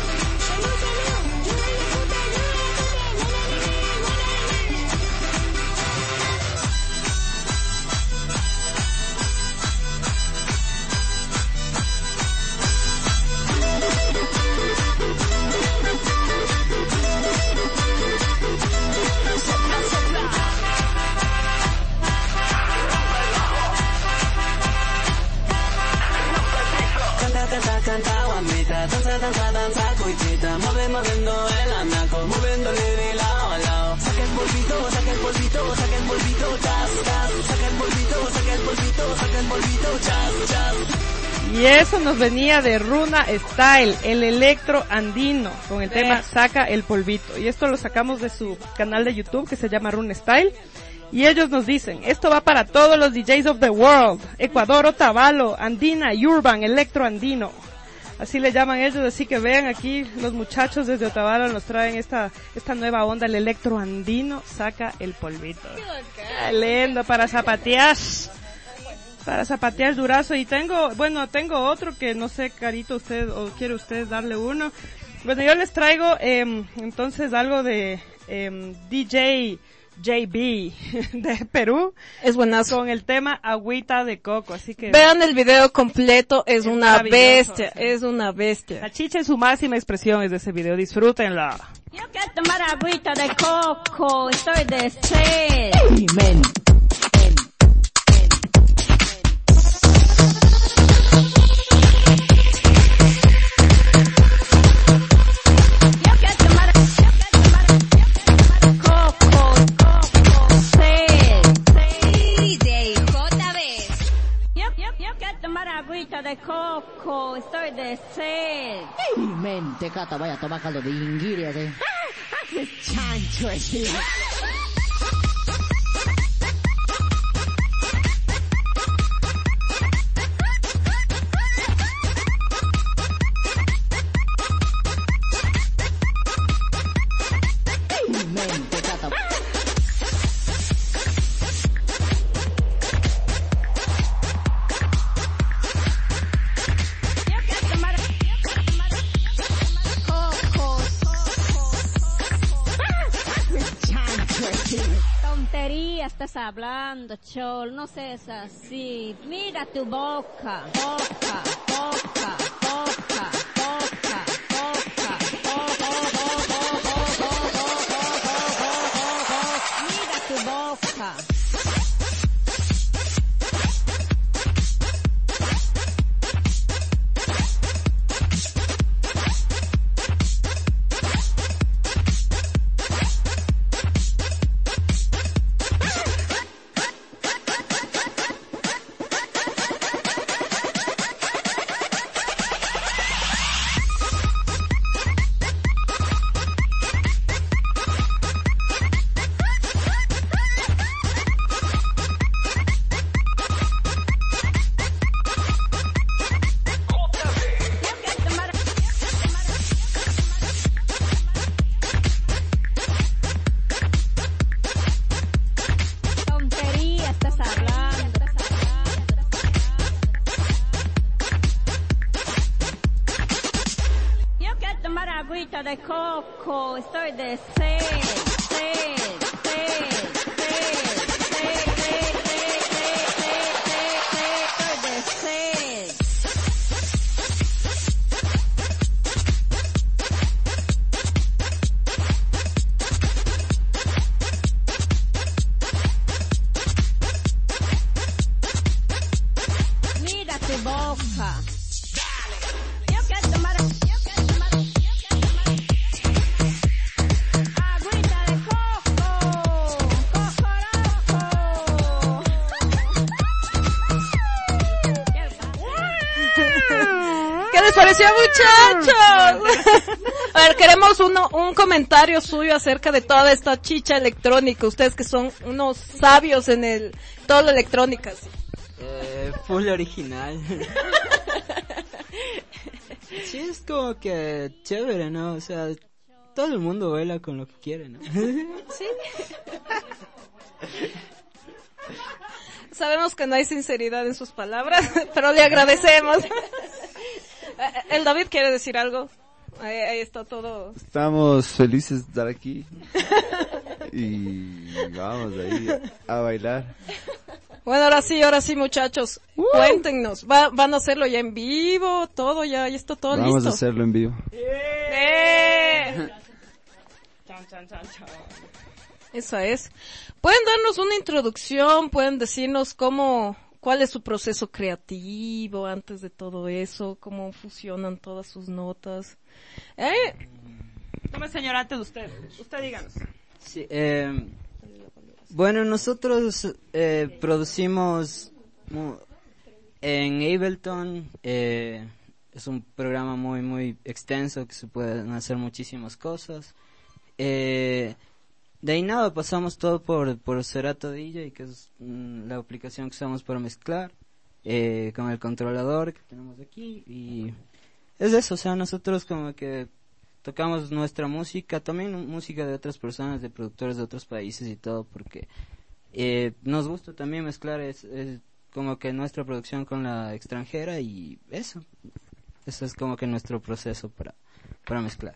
Canta, canta, guamita, danza, danza, danza, cuichita, mueve, moviendo el anaco, moviendo el lado a lado. Saca el polvito, saca el polvito, saca el polvito, chas, chas, saca el polvito, saca el polvito, saca el polvito, chas, chas. Y eso nos venía de Runa Style, el electro andino, con el Sí. tema Saca el polvito. Y esto lo sacamos de su canal de YouTube que se llama Runa Style. Y ellos nos dicen, esto va para todos los D Js of the world, Ecuador, Otavalo, Andina, Urban, Electro Andino. Así le llaman ellos, así que vean aquí, los muchachos desde Otavalo nos traen esta esta nueva onda, el Electro Andino, Saca el polvito. Qué lindo, para zapatear, para zapatear durazo. Y tengo, bueno, tengo otro que no sé, Carito, usted, o quiere usted darle uno. Bueno, yo les traigo, eh, entonces algo de eh, D J J B de Perú. Es buenazo. Con el tema Agüita de Coco, así que... Vean el video completo, es, Es una maravilloso, bestia, sí. es una bestia. La chicha en su máxima expresión es de ese video, disfrútenla. Yo quiero tomar agüita de coco, estoy de sed. Men. Yo quiero tomar, yo quiero tomar, yo quiero tomar coco, coco, sed. D J J B. Yo, yo, yo quiero tomar agüita de coco, estoy de sed. Men, te cata, vaya a tomar caldo de inguiria, ¿eh? ¡Qué chancho ese! Men, te cata. Yo quiero tomar, yo quiero tomar, yo quiero tomar coco, Chancho ese. tontería estás hablando, chol, no seas así. Mira tu boca, boca, boca, boca, boca, boca, mira tu boca. Tontería estás hablando. Yo quiero tomar agüita de coco, estoy de sed, sed, sed, sed, sed, sed, sed, sed, sed, sed, estoy de sed. Mira tu boca. Yo quiero tomar, yo quiero tomar, yo quiero tomar agüita de coco, cocoroco. ¿Qué les pareció, muchachos? A ver, queremos uno, un comentario suyo acerca de toda esta chicha electrónica. Ustedes que son unos sabios en el todo lo electrónica. ¿Sí? Eh, full original. Sí, es como que chévere, ¿no? O sea, todo el mundo baila con lo que quiere, ¿no? Sí. Sabemos que no hay sinceridad en sus palabras, pero le agradecemos. El David quiere decir algo. Ahí, ahí está todo. Estamos felices de estar aquí. Y vamos ahí a, a bailar. Bueno, ahora sí, ahora sí, muchachos. Uh. Cuéntenos. ¿Va, ¿Van a hacerlo ya en vivo? Todo, ya, ya está todo vamos listo. Vamos a hacerlo en vivo. ¡Eh! Chan, chan, chan, chan. Esa es. ¿Pueden darnos una introducción? ¿Pueden decirnos cómo, cuál es su proceso creativo antes de todo eso? ¿Cómo fusionan todas sus notas? ¿Eh? Tome, señor, antes de usted. Usted díganos. Sí, eh, bueno, nosotros eh, producimos en Ableton. Eh, es un programa muy, muy extenso que se pueden hacer muchísimas cosas. Eh... De ahí nada, pasamos todo por, por Serato D J, que es mm, la aplicación que usamos para mezclar, eh, con el controlador que tenemos aquí, y es eso, o sea, nosotros como que tocamos nuestra música, también música de otras personas, de productores de otros países y todo, porque eh, nos gusta también mezclar, es, es como que nuestra producción con la extranjera, y eso, eso es como que nuestro proceso para, para mezclar.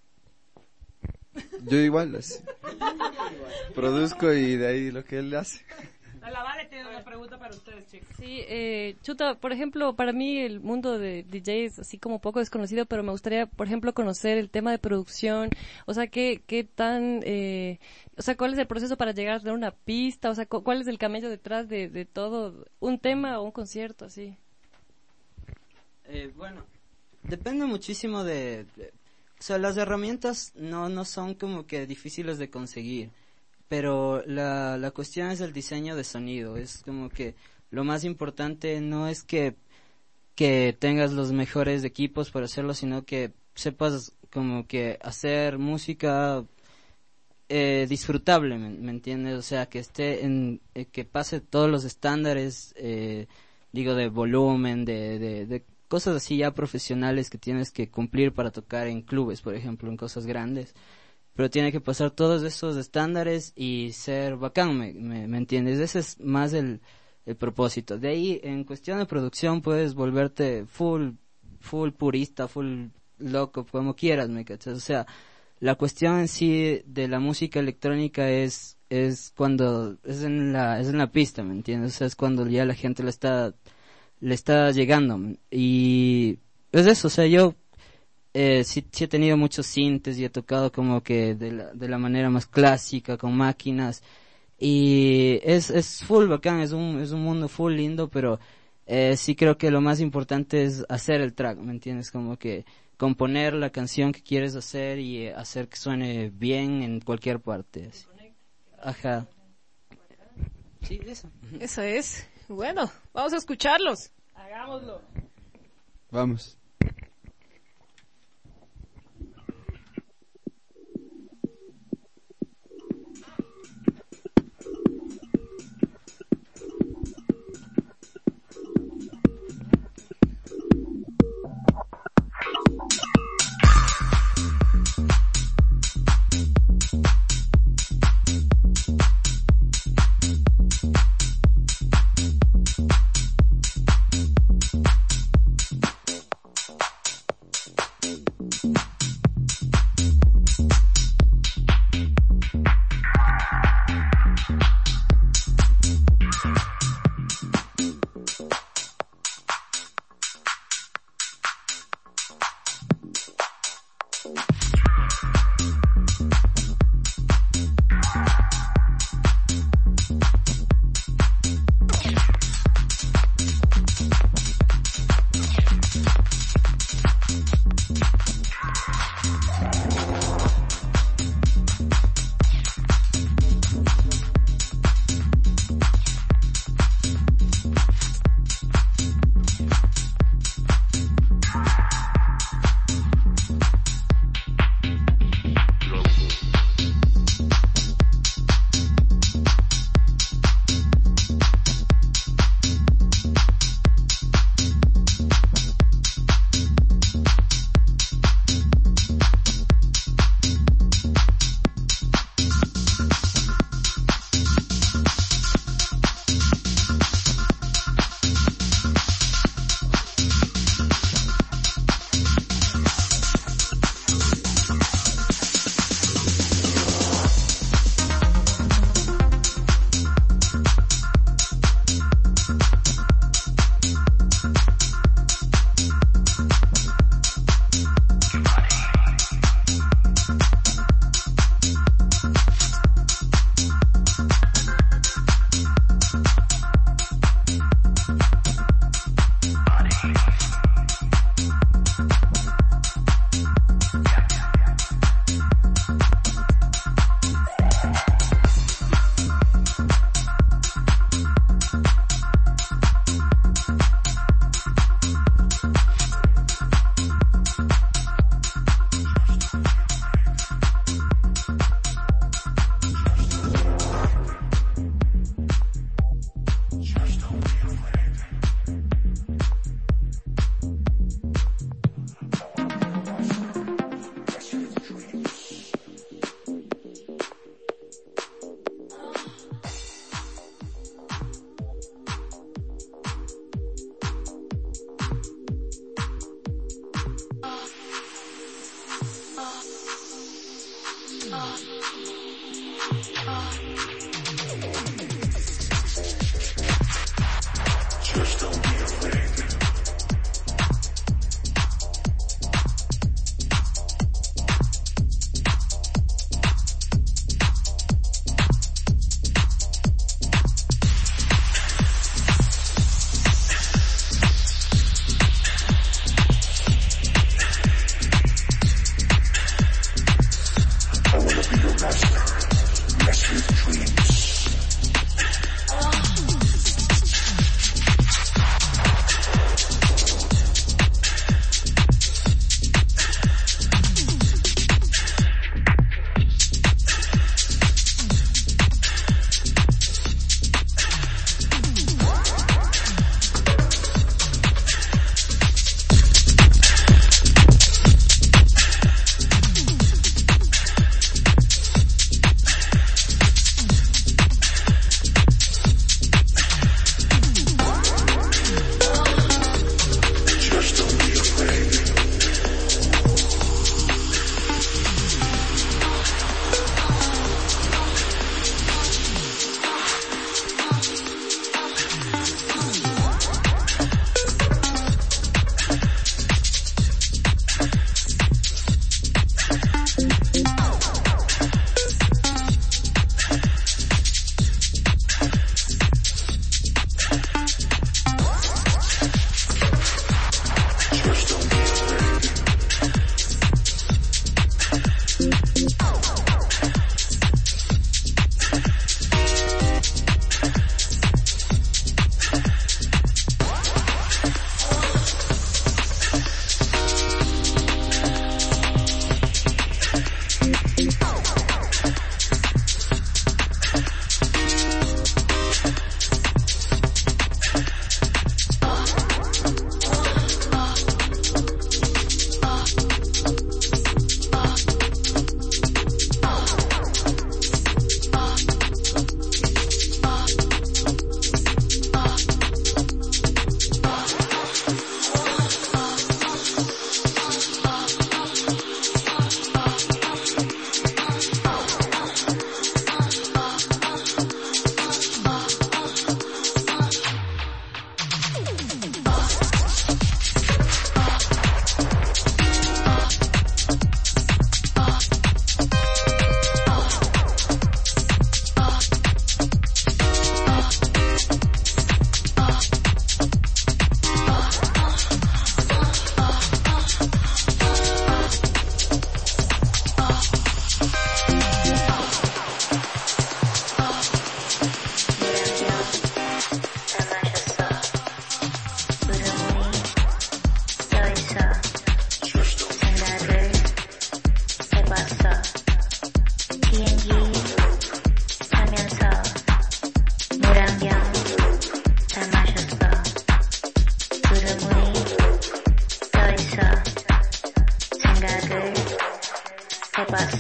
Yo igual, así. Produzco y de ahí lo que él hace. La Vale tiene una pregunta para ustedes, chicos. Sí, eh, Chuta, por ejemplo, para mí el mundo de D J es así como poco desconocido, pero me gustaría, por ejemplo, conocer el tema de producción, o sea, qué, qué tan, eh, o sea, cuál es el proceso para llegar a tener una pista, o sea, cu- cuál es el camello detrás de, de todo, un tema o un concierto, así. Eh, bueno, depende muchísimo de, de o sea, las herramientas no, no son como que difíciles de conseguir, pero la, la cuestión es el diseño de sonido. Es como que lo más importante no es que, que tengas los mejores equipos para hacerlo, sino que sepas como que hacer música eh, disfrutable, ¿me, me entiendes? O sea, que esté en, eh, que pase todos los estándares, eh, digo, de volumen, de, de, de cosas así ya profesionales que tienes que cumplir para tocar en clubes, por ejemplo, en cosas grandes. Pero tiene que pasar todos esos estándares y ser bacán, ¿me, me, me entiendes? Ese es más el, el propósito. De ahí, en cuestión de producción, puedes volverte full, full purista, full loco, como quieras, ¿me cachas? O sea, la cuestión en sí de la música electrónica es, es cuando, es en la, es en la pista, ¿me entiendes? O sea, es cuando ya la gente le está, le está llegando. Y es eso, o sea, yo eh, sí, sí he tenido muchos sintes y he tocado como que de la, de la manera más clásica, con máquinas. Y es, es full bacán, es un, es un mundo full lindo, pero eh, sí creo que lo más importante es hacer el track, ¿me entiendes? Como que componer la canción que quieres hacer y eh, hacer que suene bien en cualquier parte. Así. Ajá. Sí, eso. Eso es. Bueno, vamos a escucharlos. Hagámoslo. Vamos.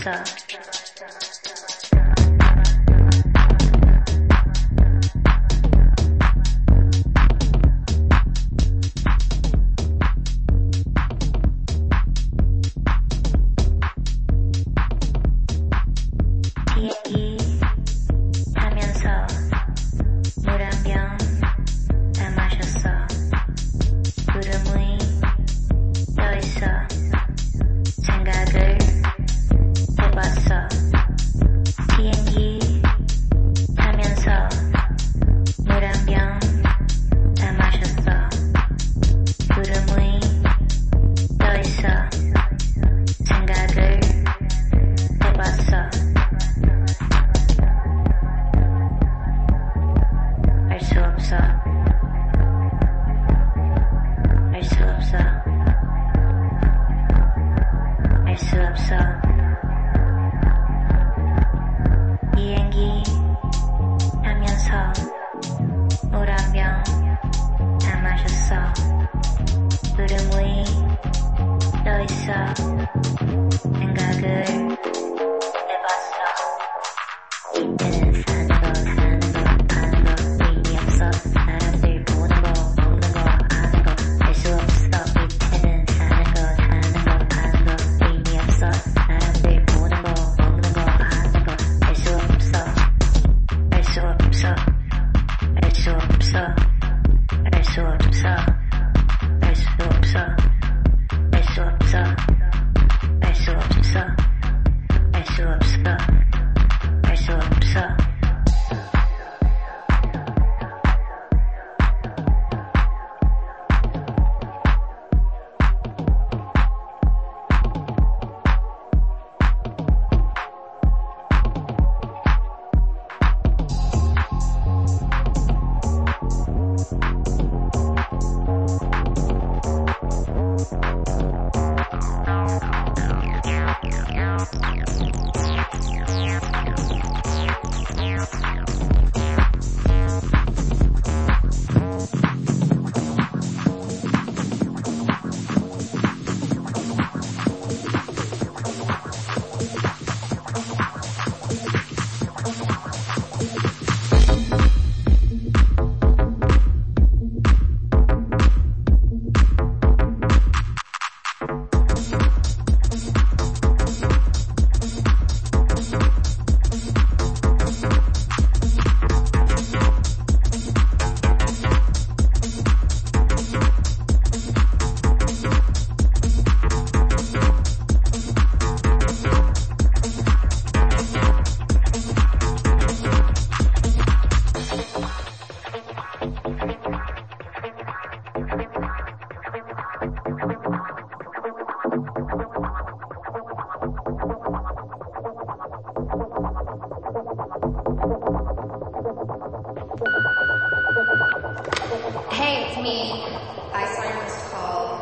Hey, it's me. I saw your missed call.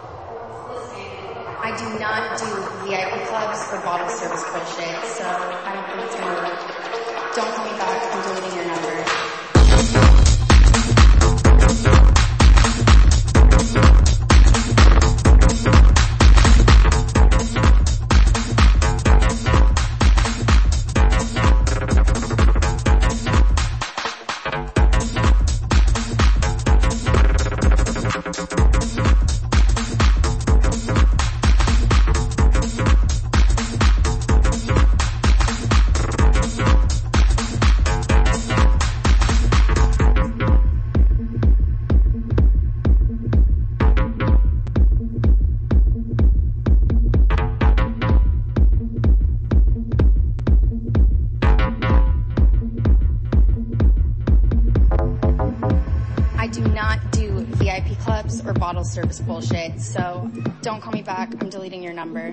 I do not do V I P clubs or bottle service bullshit, so I don't think it's gonna work. Don't call me back. I'm deleting your number. Service bullshit, so don't call me back. I'm deleting your number.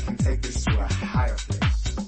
can take this to a higher place.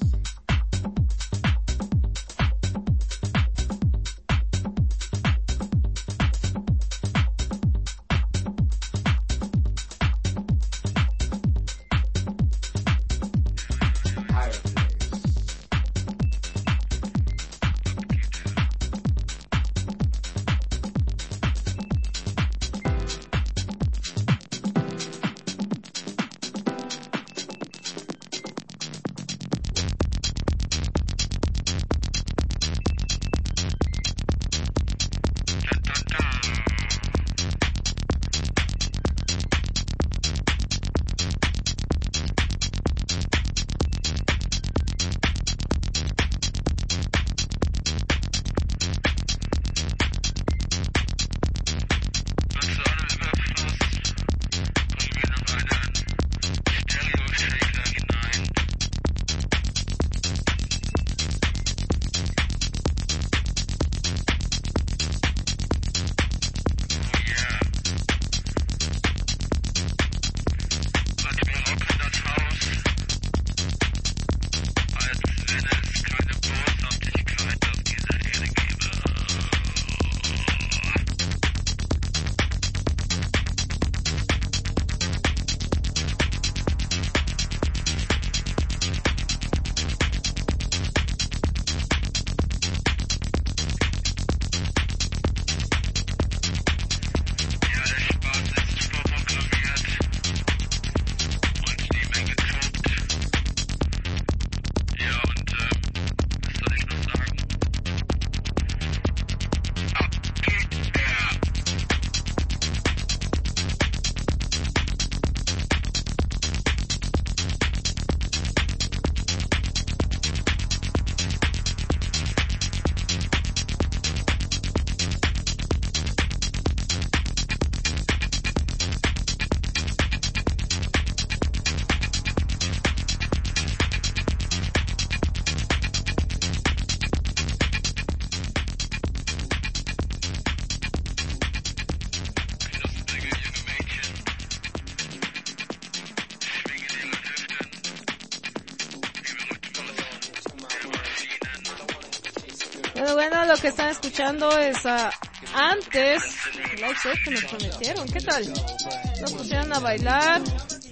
Bueno, bueno, lo que están escuchando es a antes, live set que nos prometieron. ¿Qué tal? Nos pusieron a bailar.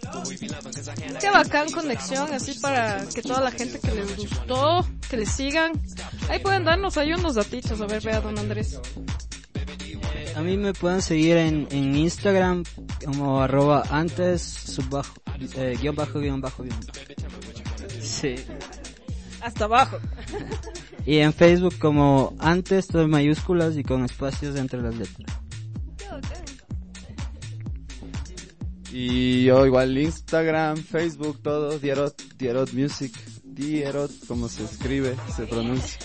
Qué bacán conexión, así para que toda la gente que les gustó, que les sigan. Ahí pueden darnos ahí unos datitos. A ver, vea, don Andrés. A mí me pueden seguir en, en Instagram como arroba antes subbajo, eh, guión bajo, guión bajo, guión bajo. Sí. Hasta abajo. Y en Facebook como antes, todo en mayúsculas y con espacios entre las letras. Y yo igual Instagram, Facebook, todo, Dierot, Dierot Music, Dierot, como se escribe, se pronuncia.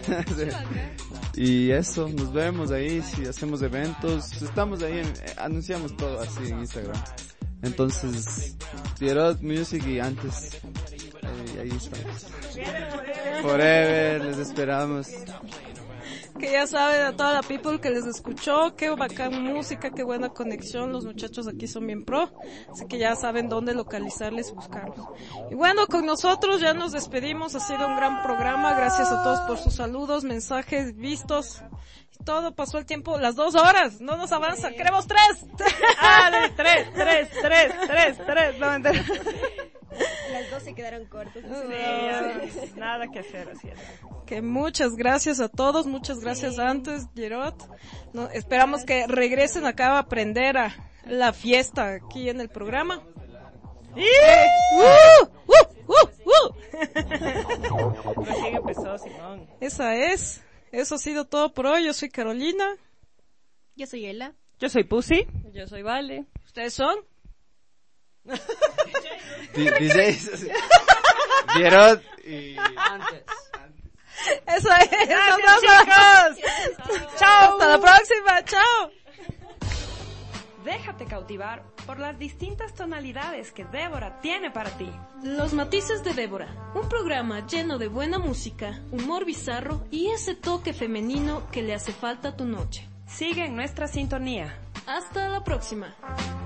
Y eso, nos vemos ahí, si hacemos eventos, estamos ahí, en, anunciamos todo así en Instagram. Entonces, Dierot Music y antes, ahí, ahí estamos. Forever, les esperamos. Que ya saben a toda la people que les escuchó, qué bacán música, qué buena conexión, los muchachos aquí son bien pro, así que ya saben dónde localizarles y buscarlos. Y bueno, con nosotros ya nos despedimos, ha sido un gran programa, gracias a todos por sus saludos, mensajes, vistos, todo, pasó el tiempo, las dos horas, no nos avanza, queremos tres. Ah, de tres, tres, tres, tres, tres, no, entera. Las dos se quedaron cortas. Sí, ya, nada que hacer, así es. Que muchas gracias a todos, muchas gracias sí. Antes, Dierot. No, esperamos que regresen acá a aprender a la fiesta aquí en el programa. ¡Sí! ¡Uh! ¡Uh! ¡Uh! ¡Uh! Recién empezó, Simón. Esa es. Eso ha sido todo por hoy. Yo soy Carolina. Yo soy Ela. Yo soy Pussy. Yo soy Vale. ¿Ustedes son? D Js. Dierot y antes. Eso es. Gracias, chicos. Chao. Hasta la próxima. Chao. Déjate cautivar por las distintas tonalidades que Débora tiene para ti. Los matices de Débora, un programa lleno de buena música, humor bizarro y ese toque femenino que le hace falta a tu noche. Sigue en nuestra sintonía. Hasta la próxima.